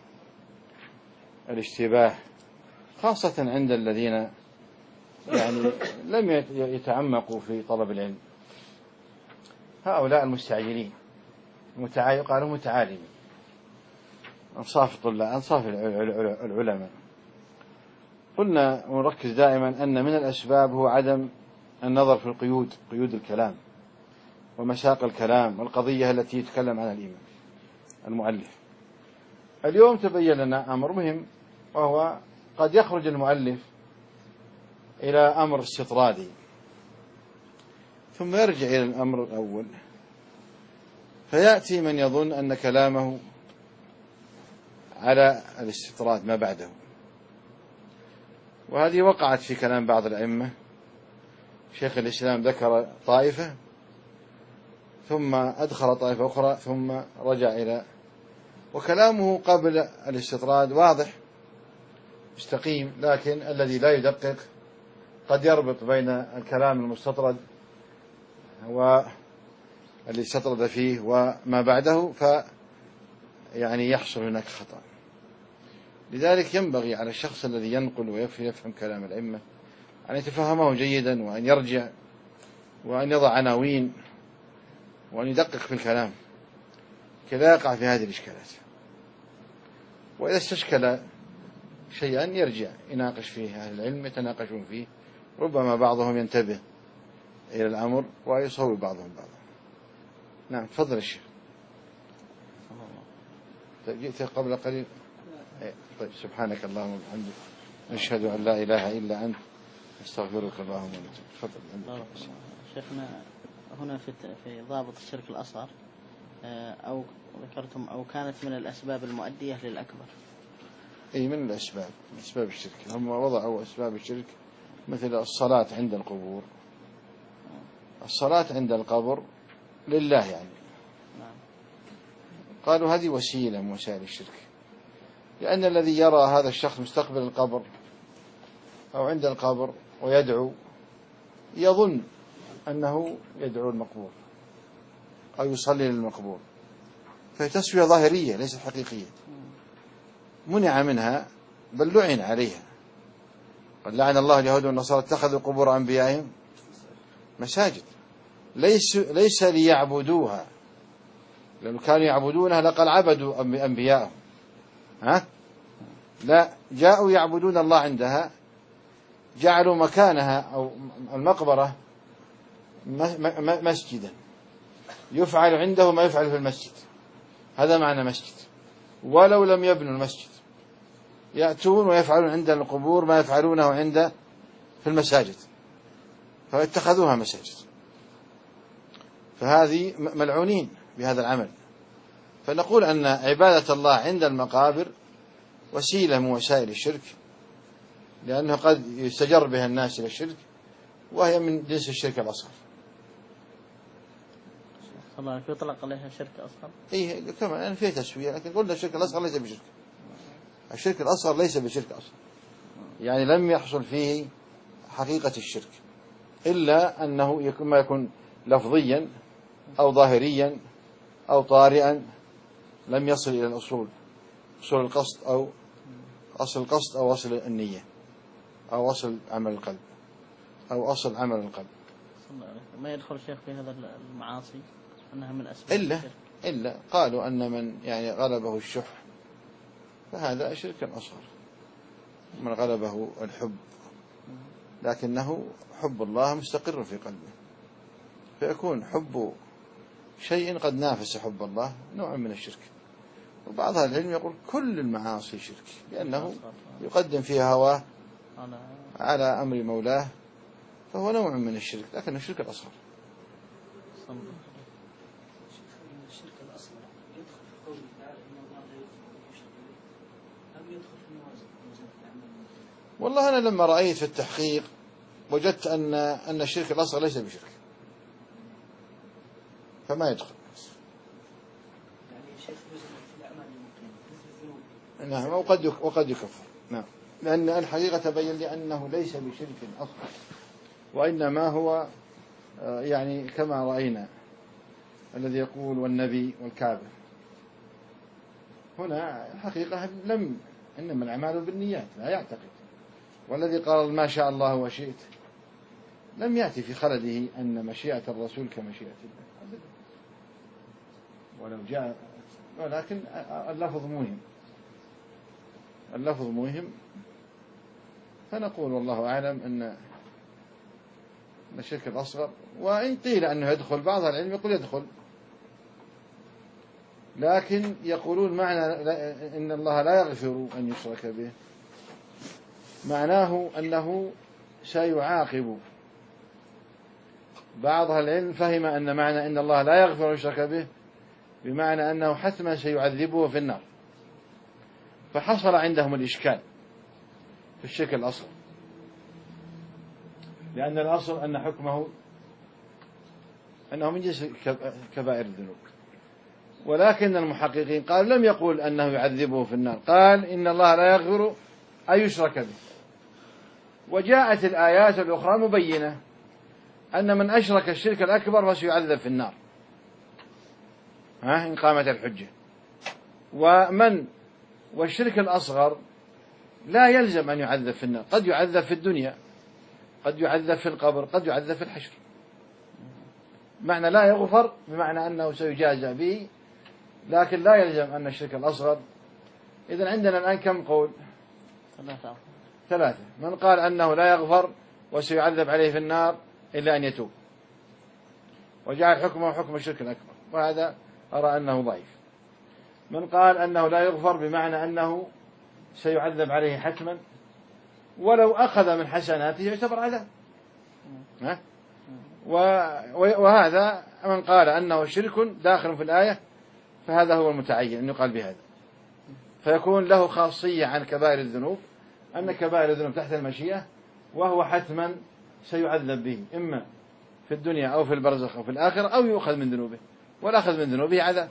الاشتباه خاصة عند الذين يعني لم يتعمقوا في طلب العلم، هؤلاء المستعجلين قالوا متعالمين، أنصاف الطلاب، أنصاف العلماء. قلنا ونركز دائما أن من الأسباب هو عدم النظر في قيود الكلام ومساق الكلام والقضية التي يتكلم عنها الإمام المؤلف. اليوم تبين لنا أمر مهم، وهو قد يخرج المؤلف إلى أمر استطرادي ثم يرجع إلى الأمر الأول، فيأتي من يظن أن كلامه على الاستطراد ما بعده، وهذه وقعت في كلام بعض الأئمة. شيخ الإسلام ذكر طائفة ثم أدخل طائفة أخرى ثم رجع إلى، وكلامه قبل الاستطراد واضح مستقيم، لكن الذي لا يدقق قد يربط بين الكلام المستطرد واللي استطرد فيه وما بعده، يعني يحصل هناك خطأ. لذلك ينبغي على الشخص الذي ينقل ويفهم كلام الأئمة أن يتفهمه جيدا، وأن يرجع وأن يضع عناوين وأن يدقق في الكلام كي لا يقع في هذه الإشكالات. وإذا استشكل شيئا يرجع يناقش فيه أهل العلم، يتناقشون فيه، ربما بعضهم ينتبه إلى الأمر ويصوب بعضهم بعضا. نعم تفضل الشيخ. جئت قبل قليل. طيب سبحانك اللهم وبحمدك نشهد أن لا إله إلا أنت نستغفرك اللهم ونتوب. تفضل. شيخنا هنا في ضابط الشرك الأصغر أو ذكرتم أو كانت من الأسباب المؤدية للأكبر. أي من الأسباب، من أسباب الشرك. هم وضعوا أسباب الشرك مثل الصلاة عند القبور. الصلاة عند القبر لله يعني. قالوا هذه وسيلة من وسائل الشرك، لأن الذي يرى هذا الشخص مستقبل القبر أو عند القبر ويدعو، يظن أنه يدعو المقبور أو يصلي للمقبور، فهي تسوية ظاهرية ليست حقيقية، منع منها بل لعن عليها. قد لعن الله اليهود والنصارى اتخذوا قبور أنبيائهم مساجد، ليس ليعبدوها، لأنه كانوا يعبدونها لقد عبدوا أنبيائهم، لا، جاءوا يعبدون الله عندها، جعلوا مكانها أو المقبرة مسجدا، يفعل عنده ما يفعل في المسجد، هذا معنى مسجد. ولو لم يبنوا المسجد يأتون ويفعلون عند القبور ما يفعلونه عند في المساجد، فاتخذوها مساجد، فهذه ملعونين بهذا العمل. فنقول أن عبادة الله عند المقابر وسيلة من وسائل الشرك، لأنه قد يستجر بها الناس إلى الشرك، وهي من جنس الشرك الأصغر. الله يطلق عليها شرك أصغر. إيه كما يعني فيه تسوية، لكن قلنا الشرك الأصغر ليس بشرك. الشرك الأصغر ليس بشرك أصغر، يعني لم يحصل فيه حقيقة الشرك، إلا أنه ما يكون لفظيا أو ظاهريا أو طارئا، لم يصل إلى الأصول، أصول القصد أو أصل القصد أو أصل النية أو أصل عمل القلب أو أصل عمل القلب. ما يدخل شيخ في هذا المعاصي أنها من أسباب إلا قالوا أن من يعني غلبه الشح فهذا شرك أصغر، من غلبه الحب لكنه حب الله مستقر في قلبه، فيكون حب شيء قد نافس حب الله نوع من الشرك. وبعض أهل العلم يقول كل المعاصي شرك، لأنه يقدم فيها هواه على أمر مولاه، فهو نوع من الشرك، لكن الشرك الأصغر. الشرك الأصغر يدخل في قوله تعالى إن الله لا يغفر أن يشرك به، أم يدخل في موازنة الأعمال؟ والله أنا لما رأيت في التحقيق وجدت أن الشرك الأصغر ليس بشرك، فما يدخل. يعني شيخ يوزن في الأعمال المقيمة مثل الذنوب. نعم، وقد يكفر. نعم، لأن الحقيقة تبين لي أنه ليس بشرك أصغر، وإنما هو يعني كما رأينا الذي يقول والنبي والكافر. هنا حقيقة إنما الأعمال بالنيات، لا يعتقد. والذي قال ما شاء الله وشئت لم يأتي في خلده أن مشيئة الرسول كمشيئة الله، ولو جاء، ولكن اللفظ مهم. فنقول والله أعلم أن الشرك الأصغر، وإن قيل أنه يدخل، بعض العلم يقول يدخل، لكن يقولون معنى إن الله لا يغفر أن يشرك به، معناه أنه سيعاقب. بعض العلم فهم أن معنى إن الله لا يغفر أن يشرك به بمعنى أنه حتما سيعذبه في النار، فحصل عندهم الإشكال في الشرك الأصغر، لأن الأصل أن حكمه أنه من جنس كبائر الذنوب. ولكن المحققين قالوا لم يقول أنه يعذبه في النار، قال إن الله لا يغفر أن يشرك به. وجاءت الآيات الأخرى مبينة أن من أشرك الشرك الأكبر فسيعذب في النار إن قامت الحجة. والشرك الأصغر لا يلزم أن يعذب في النار، قد يعذب في الدنيا، قد يعذب في القبر، قد يعذب في الحشر. معنى لا يغفر بمعنى أنه سيجازى به، لكن لا يلزم أن الشرك الأصغر. إذن عندنا الآن كم قول؟ 3. من قال أنه لا يغفر وسيعذب عليه في النار إلا أن يتوب، وجعل حكمه حكم الشرك الأكبر، وهذا أرى أنه ضعيف. من قال أنه لا يغفر بمعنى أنه سيعذب عليه حتما، ولو أخذ من حسناته يعتبر عذاب. وهذا من قال أنه شرك داخل في الآية، فهذا هو المتعين أن يقال بهذا، فيكون له خاصية عن كبائر الذنوب، أن كبائر الذنوب تحت المشيئة، وهو حتما سيعذب به إما في الدنيا أو في البرزخ أو في الآخرة، أو يؤخذ من ذنوبه، والأخذ من ذنوبه عذاب.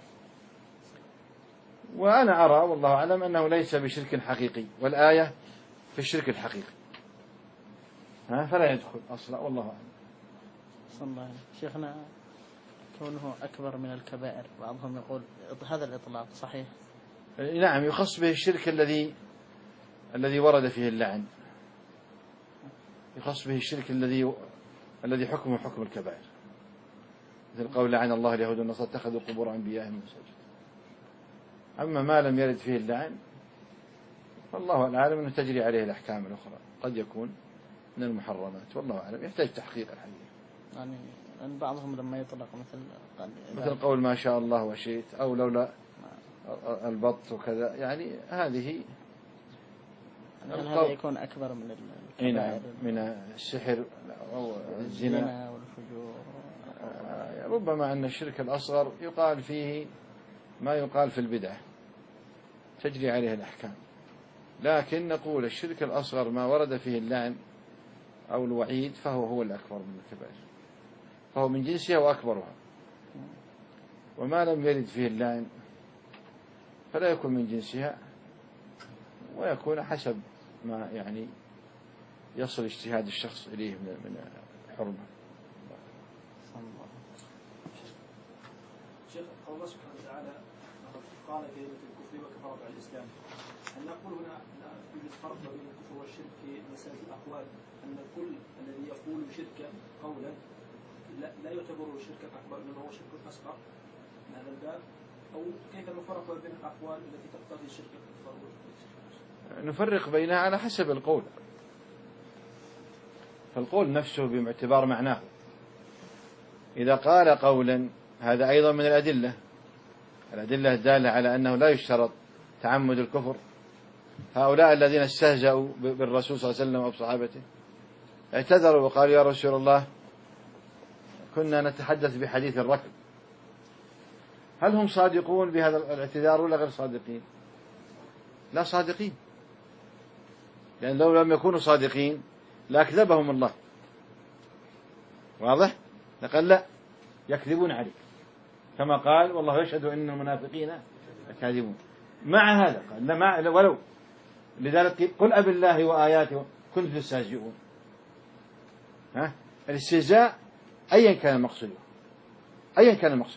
وأنا أرى والله أعلم أنه ليس بشرك حقيقي، والآية في الشرك الحقيقي. فلا يدخل أصلا، والله أعلم. صلى الله عليه. شيخنا، كونه أكبر من الكبائر بعضهم يقول هذا الإطلاق صحيح؟ نعم، يخص به الشرك الذي ورد فيه اللعن، يخص به الشرك الذي حكمه حكم الكبائر، مثل قول لعن الله اليهود والنصارى اتخذوا قبور أنبيائهم مساجد. أما ما لم يرد فيه اللعن فالله العالم أنه تجري عليه الأحكام الأخرى، قد يكون من المحرمات، والله أعلم، يحتاج تحقيق الحقيقة. يعني أن بعضهم لما يطلق مثل قول ما شاء الله وشئت، أو لولا البط وكذا، يعني هذه هذا يكون أكبر من الكبائر، من السحر أو الزنا والفجور. ربما أن الشرك الأصغر يقال فيه ما يقال في البدعة، تجري عليه الأحكام، لكن نقول الشرك الأصغر ما ورد فيه اللعن أو الوعيد فهو الأكبر من الكبائر، فهو من جنسها وأكبرها. وما لم يرد فيه اللعن فلا يكون من جنسها، ويكون حسب ما يعني يصل اجتهاد الشخص إليه من الحرمة. شيخ، قول الله سبحانه وتعالى قال كلمة الكفر وكفر على الإسلام، هل نقول هنا يوجد فرق بين الكفر والشرك في مسألة الأقوال، أن كل الذي يقول شركا قولا لا يعتبر شركا أكبر إنما هو شرك أصغر من هذا الباب، أو كيف نفرق بين الأقوال التي تقتضي الشرك الأكبر والشرك؟ نفرق بينها على حسب القول، فالقول نفسه باعتبار معناه، إذا قال قولا هذا أيضا من الأدلة الدالة على أنه لا يشترط تعمد الكفر. هؤلاء الذين استهزأوا بالرسول صلى الله عليه وسلم وبصحابته اعتذروا وقالوا يا رسول الله كنا نتحدث بحديث الركب، هل هم صادقون بهذا الاعتذار ولا غير صادقين؟ لا، صادقين، لأن لو لم يكونوا صادقين لأكذبهم الله، واضح؟ لقال لا، يكذبون عليك، كما قال والله يشهد إن المنافقين لكاذبون. مع هذا قال لا، ولو لذلك قل أب الله وآياته كنتم تستهزئون. الاستهزاء أيا كان المقصود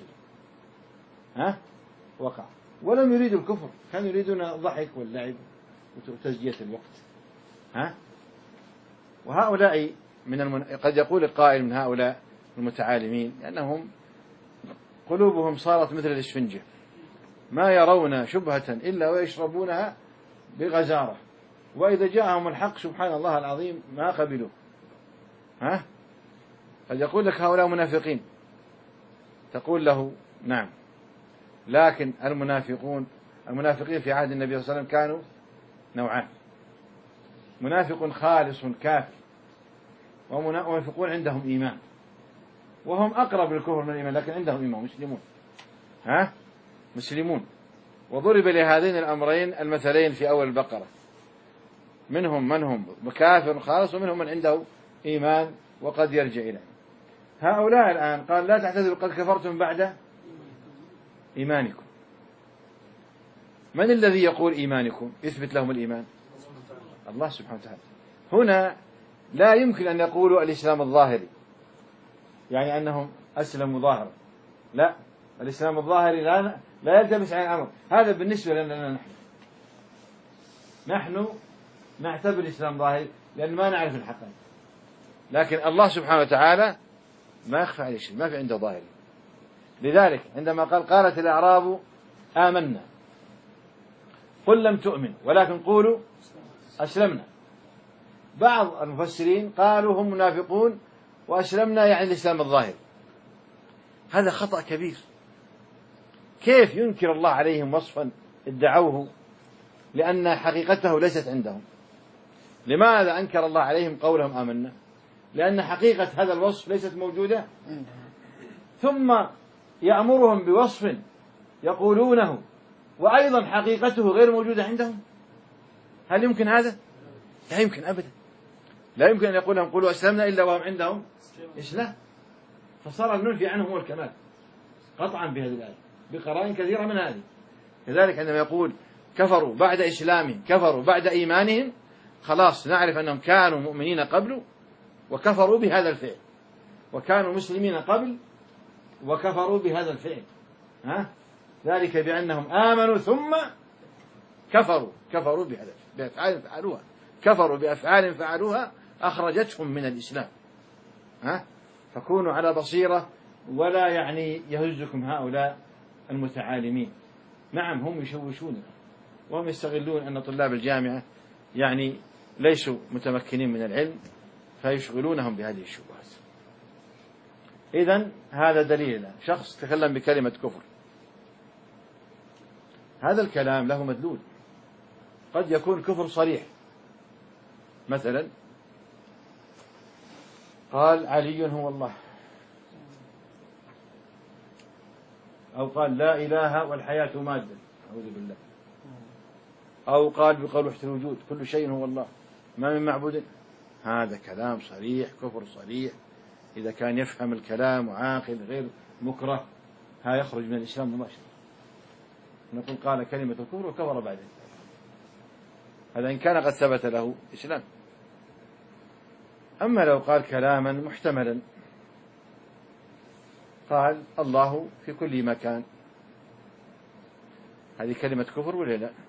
وقع، ولم يريدوا الكفر، كانوا يريدون الضحك واللعب وتزجية الوقت. وهؤلاء قد يقول القائل من هؤلاء المتعالمين أنهم قلوبهم صارت مثل الإسفنجة، ما يرون شبهة إلا ويشربونها بغزارة، وإذا جاءهم الحق سبحان الله العظيم ما قبلوه. قد يقول لك هؤلاء منافقين، تقول له نعم، لكن المنافقين في عهد النبي صلى الله عليه وسلم كانوا نوعان: منافق خالص كافر، ومنافقون عندهم إيمان، وهم أقرب للكفر من الإيمان، لكن عندهم إيمان، مسلمون. وضرب لهذين الأمرين المثلين في أول البقرة، منهم من هم كافر خالص، ومنهم من عنده إيمان وقد يرجع إليه. هؤلاء الآن قال لا تعتذروا قد كفرتم بعد إيمانكم. من الذي يقول إيمانكم يثبت لهم الإيمان؟ الله سبحانه وتعالى. هنا لا يمكن أن يقولوا الإسلام الظاهري، يعني أنهم أسلموا ظاهرا، لا، الإسلام الظاهري لا يلتبس عن الأمر. هذا بالنسبة لنا نحن نعتبر الإسلام ظاهري لأن ما نعرف الحقيقة، لكن الله سبحانه وتعالى ما يخفى عليه شيء، ما في عنده ظاهري. لذلك عندما قالت الأعراب آمنا قل لم تؤمن ولكن قولوا أسلمنا، بعض المفسرين قالوا هم منافقون وأسلمنا يعني الإسلام الظاهر. هذا خطأ كبير. كيف ينكر الله عليهم وصفا ادعوه لأن حقيقته ليست عندهم؟ لماذا أنكر الله عليهم قولهم آمنا؟ لأن حقيقة هذا الوصف ليست موجودة، ثم يأمرهم بوصف يقولونه وأيضا حقيقته غير موجودة عندهم. هل يمكن هذا؟ لا يمكن أبدا. لا يمكن أن يقول لهم قولوا أسلمنا إلا وهم عندهم إسلام، فصار المنفي عنهم هو الكمال قطعا بهذه الآية بقرائن كثيرة من هذه. لذلك عندما يقول كفروا بعد إسلامهم كفروا بعد إيمانهم، خلاص نعرف أنهم كانوا مؤمنين قبل وكفروا بهذا الفعل، وكانوا مسلمين قبل وكفروا بهذا الفعل. ذلك بأنهم آمنوا ثم كفروا بأفعال فعلوها، كفروا بأفعال فعلوها أخرجتهم من الإسلام. فكونوا على بصيرة، ولا يعني يهزكم هؤلاء المتعالمين. نعم هم يشوشون وهم يستغلون أن طلاب الجامعة يعني ليسوا متمكنين من العلم فيشغلونهم بهذه الشبهات. إذن هذا دليل شخص تكلم بكلمة كفر، هذا الكلام له مدلول. قد يكون كفر صريح، مثلا قال علي هو الله، أو قال لا إله والحياة مادة، أعوذ بالله، أو قال بقول وحدة الوجود كل شيء هو الله ما من معبود. هذا كلام صريح، كفر صريح. إذا كان يفهم الكلام وعاقل غير مكره يخرج من الإسلام مباشرة. نقول قال كلمة الكفر وكفر بعد، هذا إن كان قد ثبت له إسلام. أما لو قال كلاما محتملا، قال الله في كل مكان، هذه كلمة كفر ولا لا؟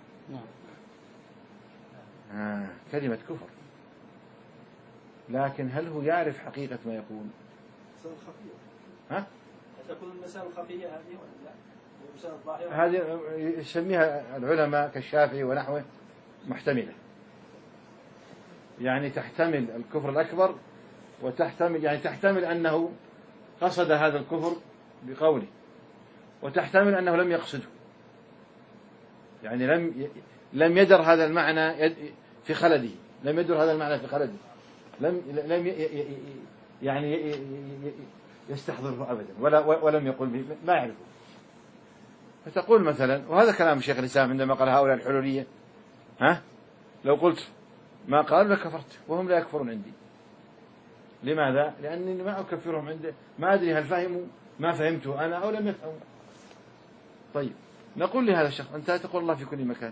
كلمة كفر، لكن هل هو يعرف حقيقة ما يقول؟ تكون المسائل الخفية هذه ولا لا؟ المسائل الظاهرة هذه يسميها العلماء كالشافعي ونحوه محتملة، يعني تحتمل الكفر الأكبر، وتحتمل يعني تحتمل أنه قصد هذا الكفر بقوله، وتحتمل أنه لم يقصده، يعني لم يدر هذا المعنى في خلده، لم يدر هذا المعنى في خلده، لم يعني يستحضره أبدا، ولم يقل به، ما يعرفه. فتقول مثلا، وهذا كلام شيخ الإسلام عندما قال هؤلاء الحلولية، لو قلت ما قالوا لكفرت وهم لا يكفرون عندي. لماذا؟ لأنني ما أكفرهم عنده، ما أدري هل فهموا ما فهمته أنا أو لم يفهموا. طيب نقول لهذا الشخص أنت تقول الله في كل مكان،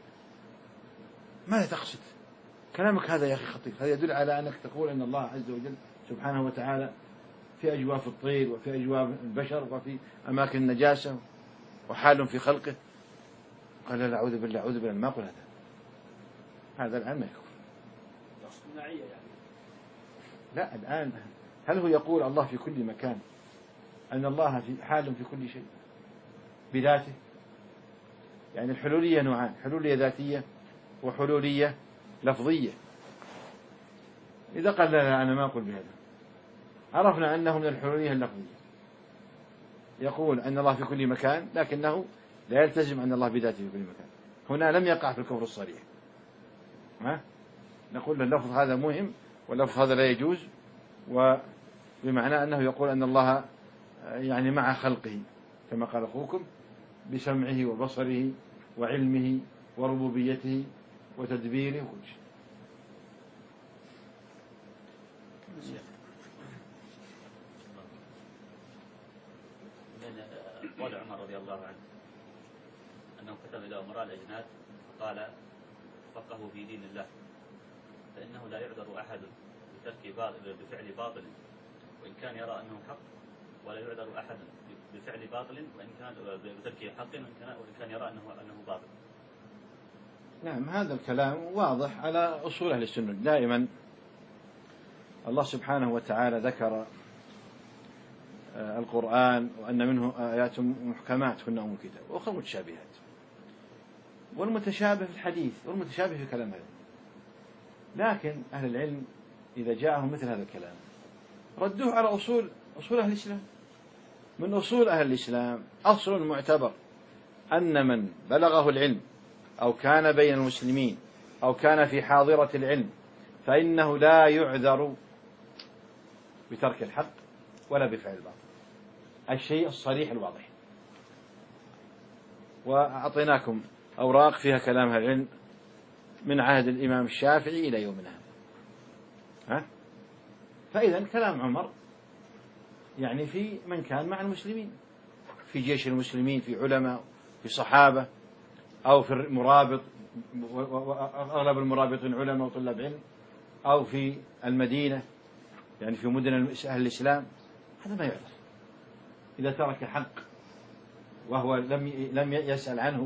ماذا تقصد؟ كلامك هذا يا أخي خطير، هذا يدل على أنك تقول أن الله عز وجل سبحانه وتعالى في أجواف الطير وفي أجواف البشر وفي أماكن النجاسة وحال في خلقه. قال لا أعوذ بالله أعوذ بالله، ما أقول هذا الآن ما يكفر. يعني. لا الآن هل هو يقول الله في كل مكان، أن الله في حال في كل شيء بذاته؟ يعني الحلولية نوعان، حلولية ذاتية وحلولية لفظية. إذا قال لا أنا ما أقول بهذا، عرفنا أنه من الحلولية اللفظية، يقول أن الله في كل مكان لكنه لا يلتزم أن الله بذاته في كل مكان. هنا لم يقع في الكفر الصريح. نقول اللفظ هذا مهم واللفظ هذا لا يجوز، وبمعنى أنه يقول أن الله يعني مع خلقه كما قال أخوكم بسمعه وبصره وعلمه وربوبيته وتدبيره وكل شيء. من قول عمر رضي الله عنه أنه كتب إلى أمراء الأجناد فقال فقهوا في دين الله، فإنه لا يعذر أحد بفعل باطل وإن كان يرى أنه حق، ولا يعذر أحد بفعل باطل وإن كان بترك حق وإن كان يرى أنه باطل. نعم هذا الكلام واضح على أصول أهل السنة. دائما الله سبحانه وتعالى ذكر القرآن وأن منه آيات محكمات هن أم الكتاب وأخرى متشابهات، والمتشابه في الحديث والمتشابه في كلام هذا. لكن أهل العلم إذا جاءهم مثل هذا الكلام ردوه على أصول أهل الإسلام. من أصول أهل الإسلام أصل معتبر أن من بلغه العلم أو كان بين المسلمين أو كان في حاضرة العلم فإنه لا يعذر بترك الحق ولا بفعل الباطل، الشيء الصريح الواضح. وأعطيناكم أوراق فيها كلام أهل العلم من عهد الإمام الشافعي إلى يومنا هذا. فإذا كلام عمر يعني في من كان مع المسلمين، في جيش المسلمين، في علماء، في صحابة، أو في المرابط، وأغلب المرابطين علماء وطلاب علم، أو في المدينة، يعني في مدن أهل الإسلام، هذا ما يعذر. إذا ترك حق وهو لم يسأل عنه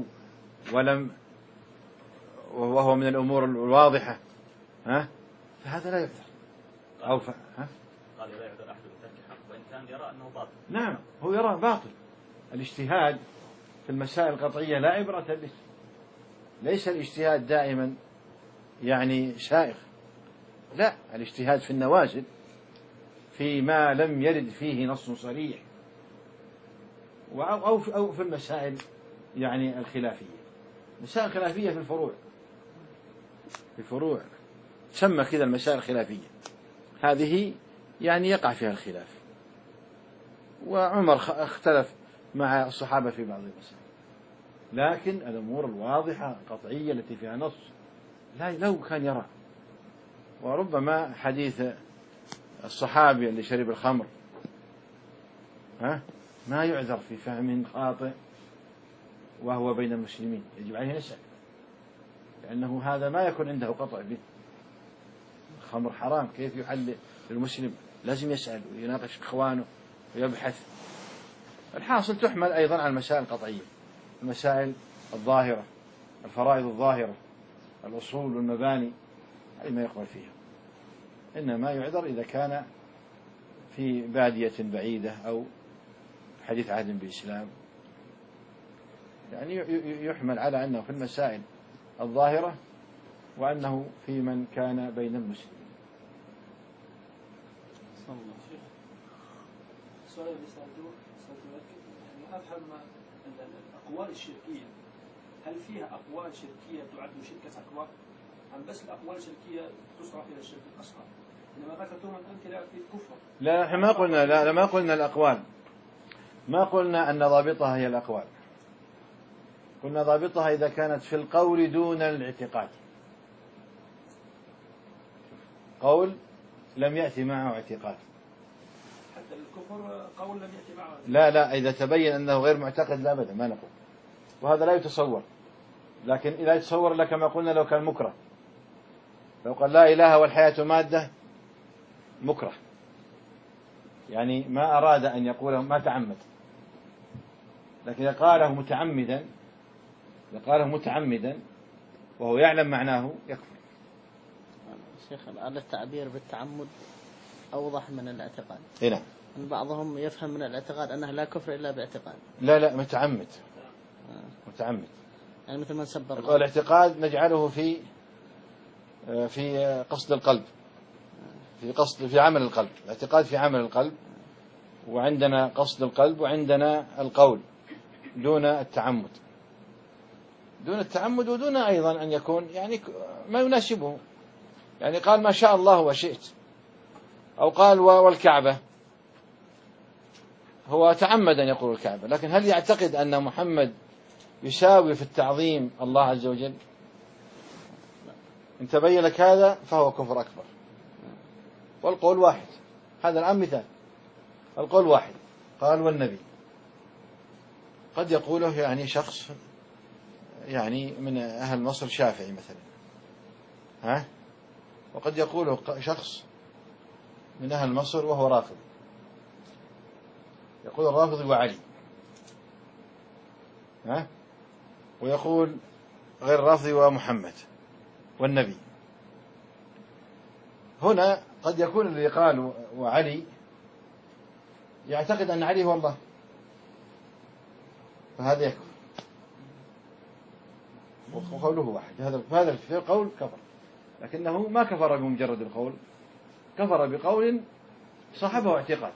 وهو من الأمور الواضحة، فهذا لا يعذر. قال لا يعذر أحد بترك حق وإن كان يرى أنه باطل. نعم، هو يرى باطل. الاجتهاد في المسائل القطعية لا عبرة به. ليس الاجتهاد دائما يعني شائخ، لا، الاجتهاد في النوازل فيما لم يرد فيه نص صريح، أو في المسائل يعني الخلافية. مسائل خلافية في الفروع تسمى كذا المسائل الخلافية، هذه يعني يقع فيها الخلاف. وعمر اختلف مع الصحابة في بعض المسائل، لكن الأمور الواضحة القطعية التي فيها نص لا، لو كان يرى. وربما حديث الصحابي اللي شرب الخمر ما يعذر في فهم خاطئ وهو بين المسلمين، يجب عليه يسأل، لأنه هذا ما يكون عنده قطع به. الخمر حرام، كيف يحل للمسلم؟ لازم يسأل ويناقش إخوانه ويبحث. الحاصل تحمل أيضا على المسائل القطعية، المسائل الظاهرة، الفرائض الظاهرة، الأصول والمباني، هذه ما يقبل فيها. إنما يعذر إذا كان في بادية بعيدة أو حديث عهد بالإسلام، يعني يحمل على أنه في المسائل الظاهرة وأنه في من كان بين المسلمين. السؤال اللي سألته يعني أفهم أن الأقوال الشركية هل فيها أقوال شركية تعد شركة أكبر أم بس الأقوال الشركية تصرف إلى الشرك الأصغر؟ إنما ذكرتم أمثلة في الكفر. لا، احنا ما قلنا الأقوال، ما قلنا أن ضابطها هي الأقوال، قلنا ضابطها إذا كانت في القول دون الاعتقاد. قول لم يأتي معه اعتقاد. حتى الكفر قول لم يأتي معه. لا، إذا تبين أنه غير معتقد لا أبدا ما نقول، وهذا لا يتصور. لكن إذا يتصور لك ما قلنا لو كان مكره، لو قال لا إله والحياة مادة، مكره، يعني ما أراد أن يقوله، ما تعمد. لكن إذا قاله متعمدا وهو يعلم معناه يكفر. شيخ التعبير بالتعمد أوضح من الاعتقاد. نعم. بعضهم يفهم من الاعتقاد أنه لا كفر إلا باعتقاد. لا، متعمد. يعني مثل من سب الله. والاعتقاد نجعله في قصد القلب، في عمل القلب. الاعتقاد في عمل القلب، وعندنا قصد القلب وعندنا القول دون التعمد، ودون أيضا أن يكون يعني ما يناسبه. يعني قال ما شاء الله وشئت، أو قال والكعبة، هو تعمد أن يقول الكعبة، لكن هل يعتقد أن محمد يساوي في التعظيم الله عز وجل؟ إن تبين لك هذا فهو كفر أكبر. والقول واحد، هذا الآن مثال، القول واحد، قال والنبي. قد يقوله يعني شخص يعني من أهل مصر شافعي مثلا، وقد يقوله شخص من أهل مصر وهو رافضي، يقول الرافضي وعلي، ويقول غير الرافضي ومحمد والنبي. هنا قد يكون اللي قال وعلي يعتقد أن علي هو الله، فهذا يكفر، وقوله واحد. هذا في القول كفر، لكنه ما كفر بمجرد القول، كفر بقول صاحبه اعتقاد.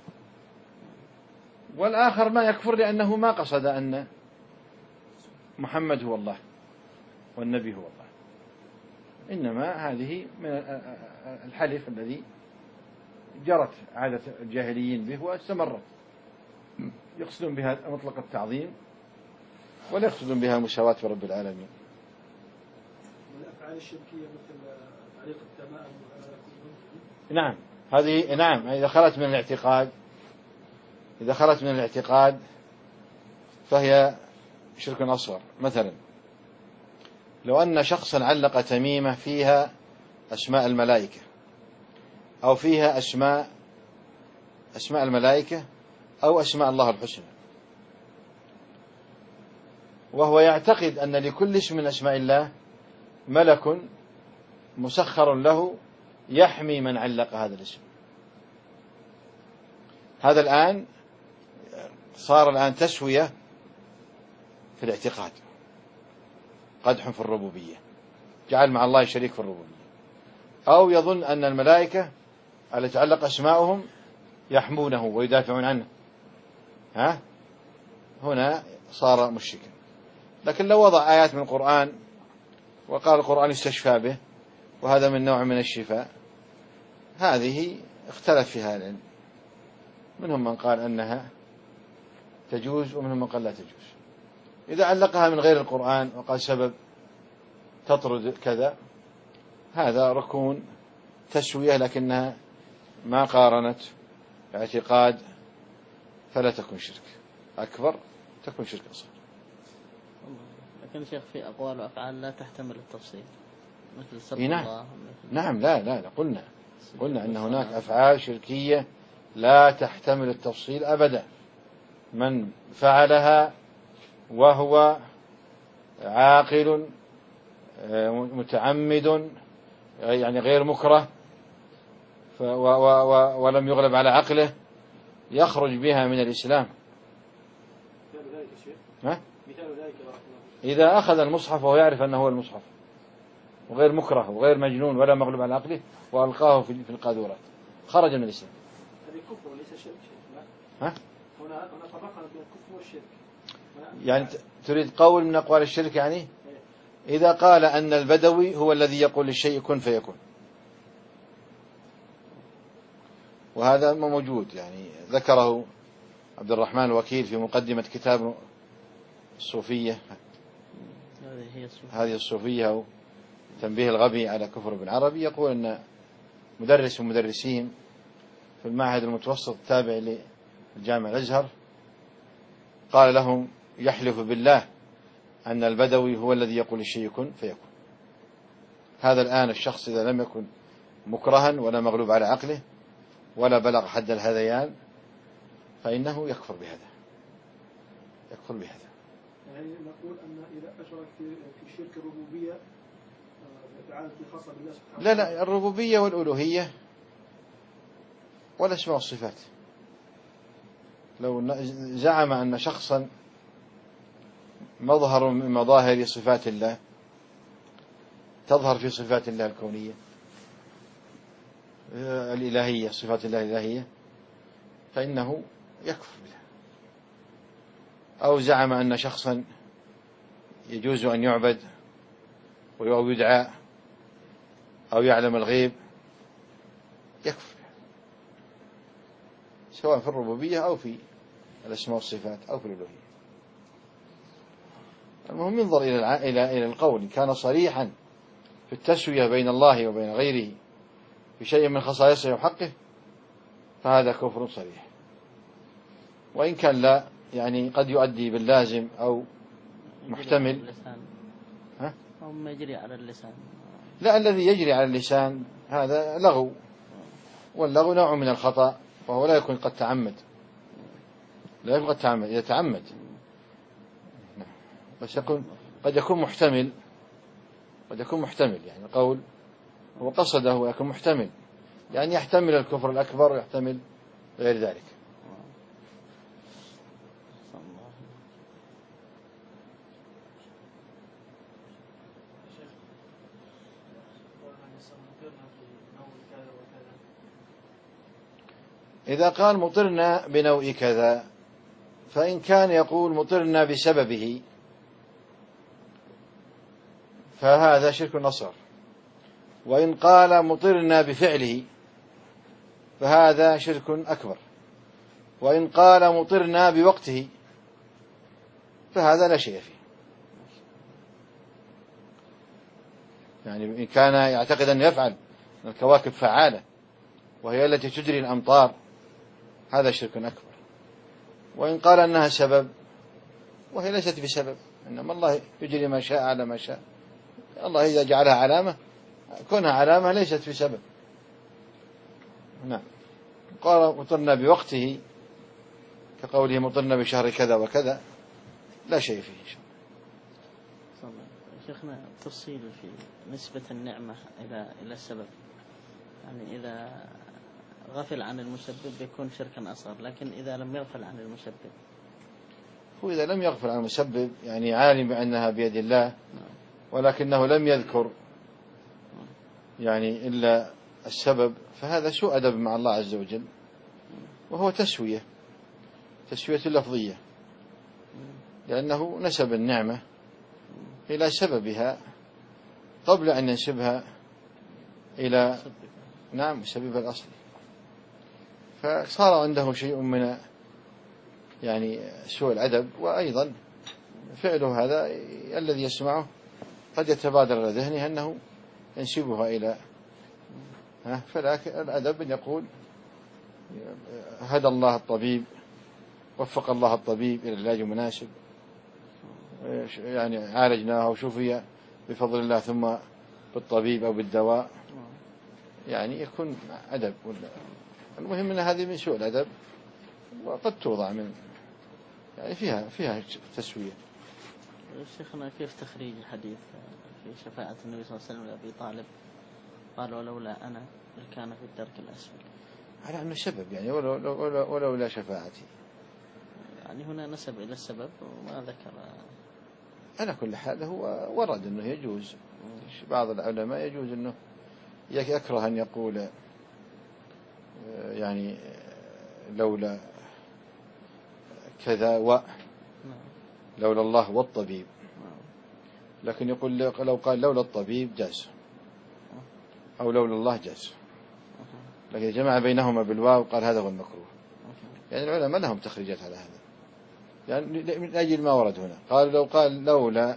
والآخر ما يكفر لأنه ما قصد أن محمد هو الله والنبي هو الله، إنما هذه من الحلف الذي جرت عادة الجاهليين به واستمرت، يقصدون بها مطلق التعظيم ولا يقصدون بها المساواة برب العالمين. والأفعال الشركية مثل تعليق التمائم. نعم، هذه نعم، إذا خلت من الاعتقاد فهي شرك أصغر. مثلا لو أن شخصا علق تميمة فيها أسماء الملائكة أو فيها أسماء الملائكة أو أسماء الله الحسنى، وهو يعتقد أن لكل اسم من أسماء الله ملك مسخر له يحمي من علق هذا الاسم. هذا الآن صار تسوية في الاعتقاد، قدح في الربوبية، جعل مع الله شريك في الربوبية، أو يظن أن الملائكة التي تعلق أسماؤهم يحمونه ويدافعون عنه، هنا صار مشركا. لكن لو وضع آيات من القرآن وقال القرآن يستشفى به وهذا من نوع من الشفاء، هذه اختلف فيها العلم، منهم من قال أنها تجوز ومنهم من قال لا تجوز. إذا علقها من غير القرآن وقال سبب تطرد كذا، هذا ركون تسوية لكنها ما قارنت اعتقاد، فلا تكون شرك أكبر، تكون شرك أصغر. لكن شيخ في أقوال وأفعال لا تحتمل التفصيل، مثل سب نعم. الله. نعم، لا قلنا أن هناك أفعال شركية لا تحتمل التفصيل أبدا. من فعلها وهو عاقل متعمد يعني غير مكره ولم يغلب على عقله يخرج بها من الإسلام. إذا أخذ المصحف وهو يعرف أنه هو المصحف وغير مكره وغير مجنون ولا مغلوب على عقله وألقاه في القاذورات، خرج من الإسلام. هذه كفر وليس شرك. ها؟ هنا فرقنا بين الكفر والشرك. يعني تريد قول من أقوال الشرك؟ يعني إذا قال أن البدوي هو الذي يقول للشيء كن فيكون، وهذا ما موجود، يعني ذكره عبد الرحمن الوكيل في مقدمة كتاب الصوفية، هذه الصوفية أو تنبيه الغبي على كفر ابن عربي، يقول أن مدرس من مدرسين في المعهد المتوسط التابع للجامع الأزهر قال لهم يحلف بالله أن البدوي هو الذي يقول الشيء كن فيكون. هذا الآن الشخص إذا لم يكن مكرها ولا مغلوب على عقله ولا بلغ حد الهذيان فإنه يكفر بهذا. يعني نقول أن إذا أشرك في شرك الربوبية إعادة خاصة بالله سبحانه. لا، الربوبية والألوهية والأسماء والصفات. لو زعم أن شخصا مظهر من مظاهر صفات الله تظهر في صفات الله الكونية الإلهية، صفات الله الإلهية، فإنه يكفر بها. أو زعم أن شخصا يجوز أن يعبد أو يدعى أو يعلم الغيب، يكفر بها، سواء في الربوبية أو في الأسماء والصفات أو في الألوهية. المهم ينظر إلى القول، إن كان صريحا في التسوية بين الله وبين غيره في شيء من خصائصه وحقه فهذا كفر صريح، وإن كان لا، يعني قد يؤدي باللازم أو محتمل. أو ما يجري على اللسان. لا، الذي يجري على اللسان هذا لغو، واللغو نوع من الخطأ، وهو لا يكون قد تعمد، إذا تعمد بس قد يكون محتمل، يعني القول هو قصده ويكون محتمل، يعني يحتمل الكفر الأكبر ويحتمل غير ذلك. إذا قال مطرنا بنوع كذا، فإن كان يقول مطرنا بسببه فهذا شرك أصغر، وإن قال مطرنا بفعله فهذا شرك أكبر، وإن قال مطرنا بوقته فهذا لا شيء فيه. يعني إن كان يعتقد أن يفعل الكواكب فعالة وهي التي تجري الأمطار هذا شرك أكبر، وإن قال أنها سبب وهي ليست بسبب، إنما الله يجري ما شاء على ما شاء، الله إذا جعلها علامة كونها علامة ليست بسبب. نعم. قال مطرنا بوقته كقوله مطرنا بشهر كذا وكذا لا شيء فيه إن شاء الله. شيخنا تفصيل في نسبة النعمة إلى السبب، يعني إذا غفل عن المسبب يكون شركا أصغر، لكن إذا لم يغفل عن المسبب، هو إذا لم يغفل عن المسبب يعني عالم بأنها بيد الله ولكنه لم يذكر يعني إلا السبب، فهذا سوء أدب مع الله عز وجل، وهو تسوية لفظية، لأنه نسب النعمة إلى سببها قبل أن ينسبها إلى نعم مسببها الأصلي، فصار عنده شيء من يعني سوء الأدب. وأيضا فعله هذا الذي يسمعه قد يتبادر إلى ذهنه أنه ينسبها إلى فالأدب أن يقول هدى الله الطبيب، وفق الله الطبيب إلى العلاج المناسب، يعني عالجناه وشفي بفضل الله ثم بالطبيب أو بالدواء، يعني يكون أدب. المهم أن هذه من سوء الأدب، وقد توضع من يعني فيها تسوية. شيخنا كيف تخريج الحديث في شفاعة النبي صلى الله عليه وسلم لأبي طالب قال ولولا أنا لكان في الدرك الأسفل، على أنه سبب يعني ولولا شفاعتي، يعني هنا نسب إلى السبب وما ذكر. على كل حال هو ورد أنه يجوز، بعض العلماء يجوز أنه يكره أن يقول يعني لولا كذا لولا الله والطبيب، لكن يقول لو قال لولا الطبيب جاز، أو لولا الله جاز، لكن جمع بينهما بالواو قال هذا هو المكروه. يعني العلماء لهم تخريجات على هذا، يعني من أجل ما ورد هنا. قال لو قال لولا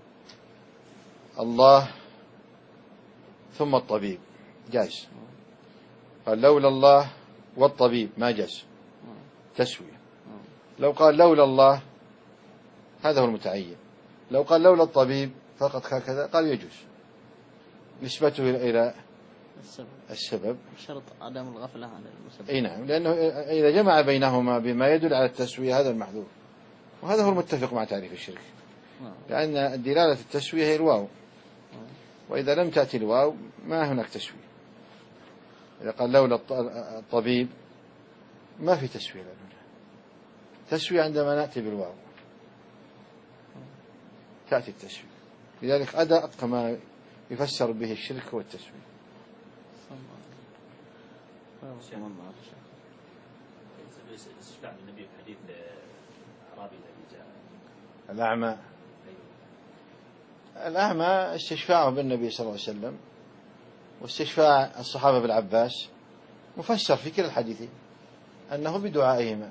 الله ثم الطبيب جاز، قال لولا الله والطبيب ما جاز، تسوية. لو قال لولا الله هذا هو المتعين، لو قال لولا الطبيب فقط هكذا قال يجوز نسبته إلى السبب شرط عدم الغفلة عن المسبب. أي نعم، لأنه إذا جمع بينهما بما يدل على التسوية هذا المحذوف، وهذا هو المتفق مع تعريف الشرك، لأن دلالة التسوية هي الواو، وإذا لم تأتي الواو ما هناك تسوية. إذا قال لولا الطبيب ما في تسوية، تسوية عندما نأتي بالواو تأتي التسوية، لذلك أدق ما يفسر به الشرك هو التسوية. استشفاع النبي في حديث أعرابي الذي جاء الأعمى استشفاعه بالنبي صلى الله عليه وسلم واستشفاع الصحابة بالعباس مفسر في كلا الحديثين أنه بدعائهما.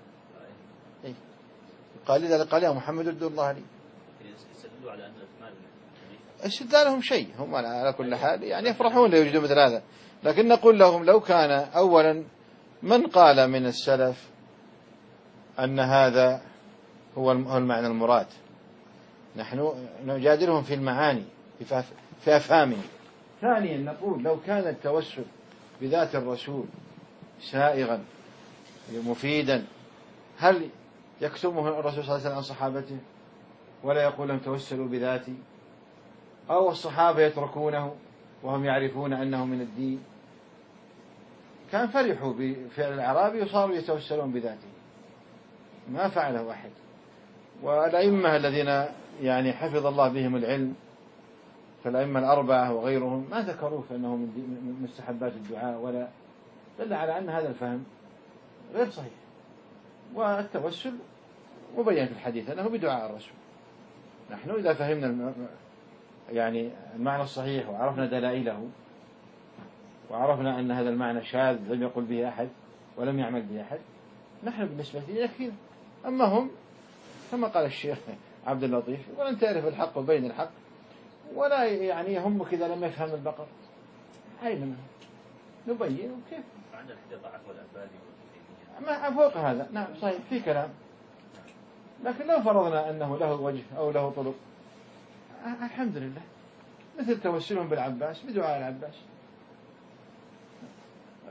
قال لذلك قال يا محمد ادعو الله لي. يستدلوا على أن استدلالهم شيء، هم على كل حال يعني يفرحون لو يجدوا مثل هذا، لكن نقول لهم لو كان أولا من قال من السلف أن هذا هو المعنى المراد، نحن نجادلهم في المعاني في أفهامهم. ثانيا نقول لو كان التوسل بذات الرسول سائغا مفيدا هل يكتمه الرسول صلى الله عليه وسلم عن صحابته ولا يقول لهم توسلوا بذاتي، أو الصحابة يتركونه وهم يعرفون أنه من الدين؟ كان فرحوا بفعل الأعرابي وصاروا يتوسلون بذاته، ما فعله أحد. والأئمة الذين يعني حفظ الله بهم العلم فالأئمة الأربعة وغيرهم ما ذكروا أنه من مستحبات الدعاء، ولا دل على أن هذا الفهم غير صحيح. والتوسل مبين في الحديث أنه بدعاء الرسول. نحن إذا فهمنا يعني المعنى الصحيح وعرفنا دلائله وعرفنا أن هذا المعنى شاذ لم يقل به أحد ولم يعمل به أحد، نحن بالنسبة لنا يكفينا. أما هم كما قال الشيخ عبد اللطيف ولن تعرف الحق وبين الحق ولا يعني يهمك إذا لم يفهم البقر، أين نبين وكيف عند الحديث ضعف والألباني ما فوق هذا. نعم صحيح في كلام، لكن لو فرضنا أنه له وجه أو له طرق الحمد لله، مثل توسلهم بالعباس بدعاء العباس.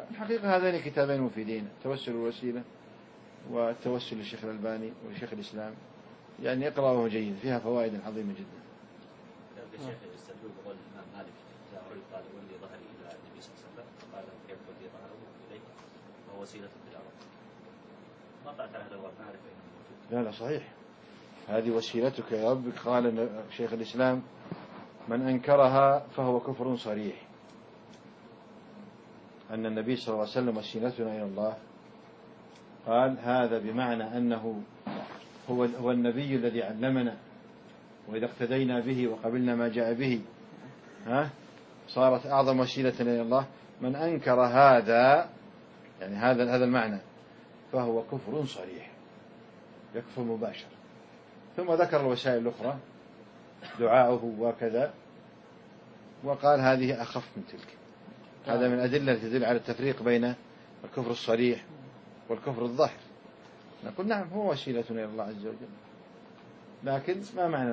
الحقيقة هذين كتابين مفيدين، التوسل والوسيلة والتوسل للشيخ الألباني وشيخ الإسلام، يعني اقرأوه جيد، فيها فوائد عظيمة جدا. الشيخ يستدل بقول الإمام مالك إذا عرف قال ولي ظهري إلى النبي صلى الله عليه وسلم قال كيف ولي ظهره إليه وهو وسيلة في الأرض. ما طلعت على هذا الوقت، ما أعرف أنه موجود. لا صحيح، هذه وسيلتك يا ربك. قال شيخ الإسلام من أنكرها فهو كفر صريح، أن النبي صلى الله عليه وسلم وسيلتنا إلى الله. قال هذا بمعنى أنه هو النبي الذي علمنا، وإذا اقتدينا به وقبلنا ما جاء به صارت أعظم وسيلة إلى الله. من أنكر هذا، يعني هذا المعنى، فهو كفر صريح، يكفر مباشر. ثم ذكر الوسائل الأخرى، دعاؤه وكذا، وقال هذه أخف من تلك. هذا من الأدلة التي تدل على التفريق بين الكفر الصريح والكفر الظاهر. نقول نعم هو وسيلتنا إلى الله عز وجل، لكن ما معنى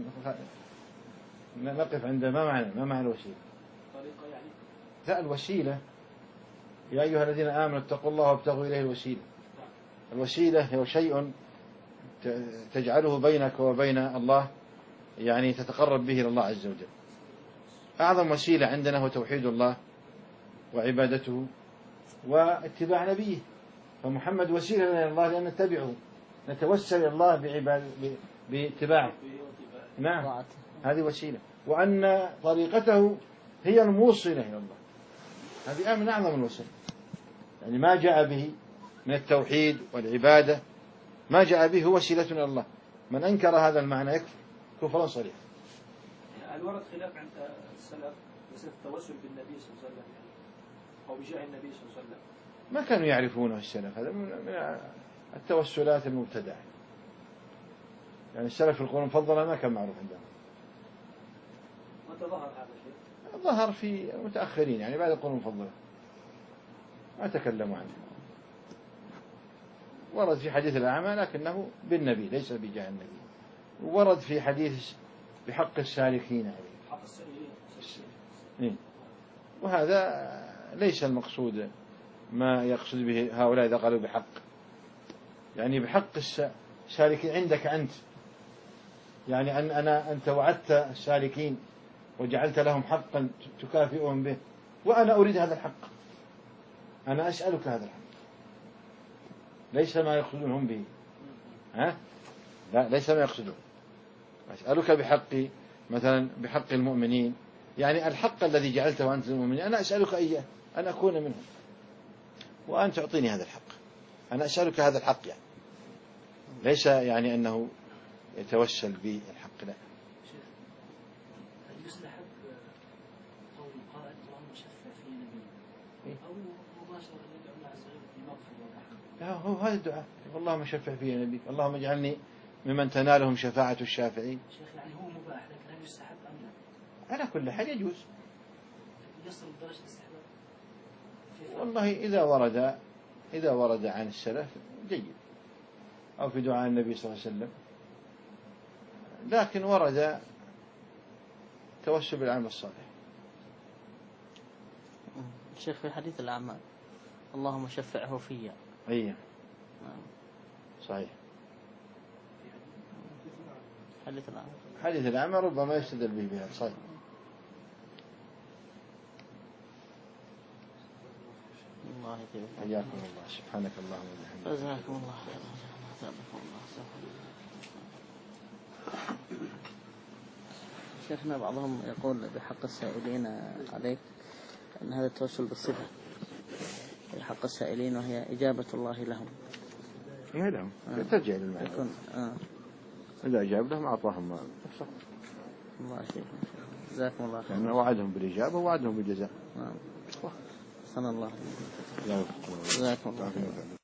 نقف عند ما معنى الوسيلة. لا، الوسيلة يا أيها الذين آمنوا اتقوا الله وابتغوا إليه الوسيلة. الوسيلة هو شيء تجعله بينك وبين الله، يعني تتقرب به إلى الله عز وجل. أعظم وسيلة عندنا هو توحيد الله وعبادته واتباع نبيه، فمحمد وسيلة إلى الله لأن نتبعه، نتوسل إلى الله باتباعه. نعم هذه وسيلة، وأن طريقته هي الموصلة إلى الله، هذه من أعظم الوسائل. يعني ما جاء به من التوحيد والعبادة، ما جاء به هو وسيلة إلى الله. من أنكر هذا المعنى يكفر كفرا صريحا. هل ورد خلاف عند السلف بس التوسل بالنبي صلى الله عليه وسلم أو بجاه النبي صلى الله عليه وسلم؟ ما كانوا يعرفونه السلف، هذا من التوسلات المبتدعة. يعني السلف في القرون المفضلة ما كان معروف عندهم. متى ظهر هذا الشيء؟ ظهر في المتأخرين، يعني بعد القرون المفضلة ما تكلموا عنه. ورد في حديث الأعمى لكنه بالنبي ليس بجاه النبي. ورد في حديث بحق السالكين عليه، حق السائلين. وهذا ليس المقصود ما يقصد به هؤلاء إذا قالوا بحق، يعني بحق السالكين عندك أنت، يعني أنت وعدت السالكين وجعلت لهم حقا تكافئهم به، وأنا أريد هذا الحق، أنا أسألك هذا الحق، ليس ما يقصدون به. لا، ليس ما يقصدون. أسألك بحقي، مثلا بحق المؤمنين، يعني الحق الذي جعلته أنت المؤمنين أنا أسألك إياه، أن أكون منهم، وأن تعطيني هذا الحق. أنا أسألك هذا الحق، يعني ليس يعني أنه يتوسل بالحق، لا. هل يستحب قول القائل اللهم شفع في نبي أو مباشرة يدعو الله عز وجل بالمغفرة والرحمة؟ لا، هو هذا الدعاء، اللهم شفع في نبيك، اللهم اجعلني ممن تنالهم شفاعة الشافعين. شيخ يعني هو مباح، لكن هل يستحب أم لا؟ على كل حال يجوز. يصل لدرجة الاستحباب؟ والله إذا ورد عن السلف جيد، أو في دعاء النبي صلى الله عليه وسلم، لكن ورد توسل بالعمل الصالح. الشيخ في حديث الأعمال اللهم شفعه فيا. أيه صحيح. حديث الأعمال ربما يستدل به بهذا، صحيح. الله يطيب. حياكم الله، سبحانك اللهم وبحمدك. جزاكم الله خيرا. شيخنا بعضهم يقول بحق السائلين عليك أن هذا التوسل بالصفة بحق السائلين، وهي إجابة الله لهم. هذا ترجع للمعنى. إذا أجاب لهم أعطاهم. الله يشفيكم. جزاكم الله خيرا. لأنه وعدهم بالإجابة ووعدهم بالجزاء. صلى الله عليه وسلم. جزاكم الله خيرا.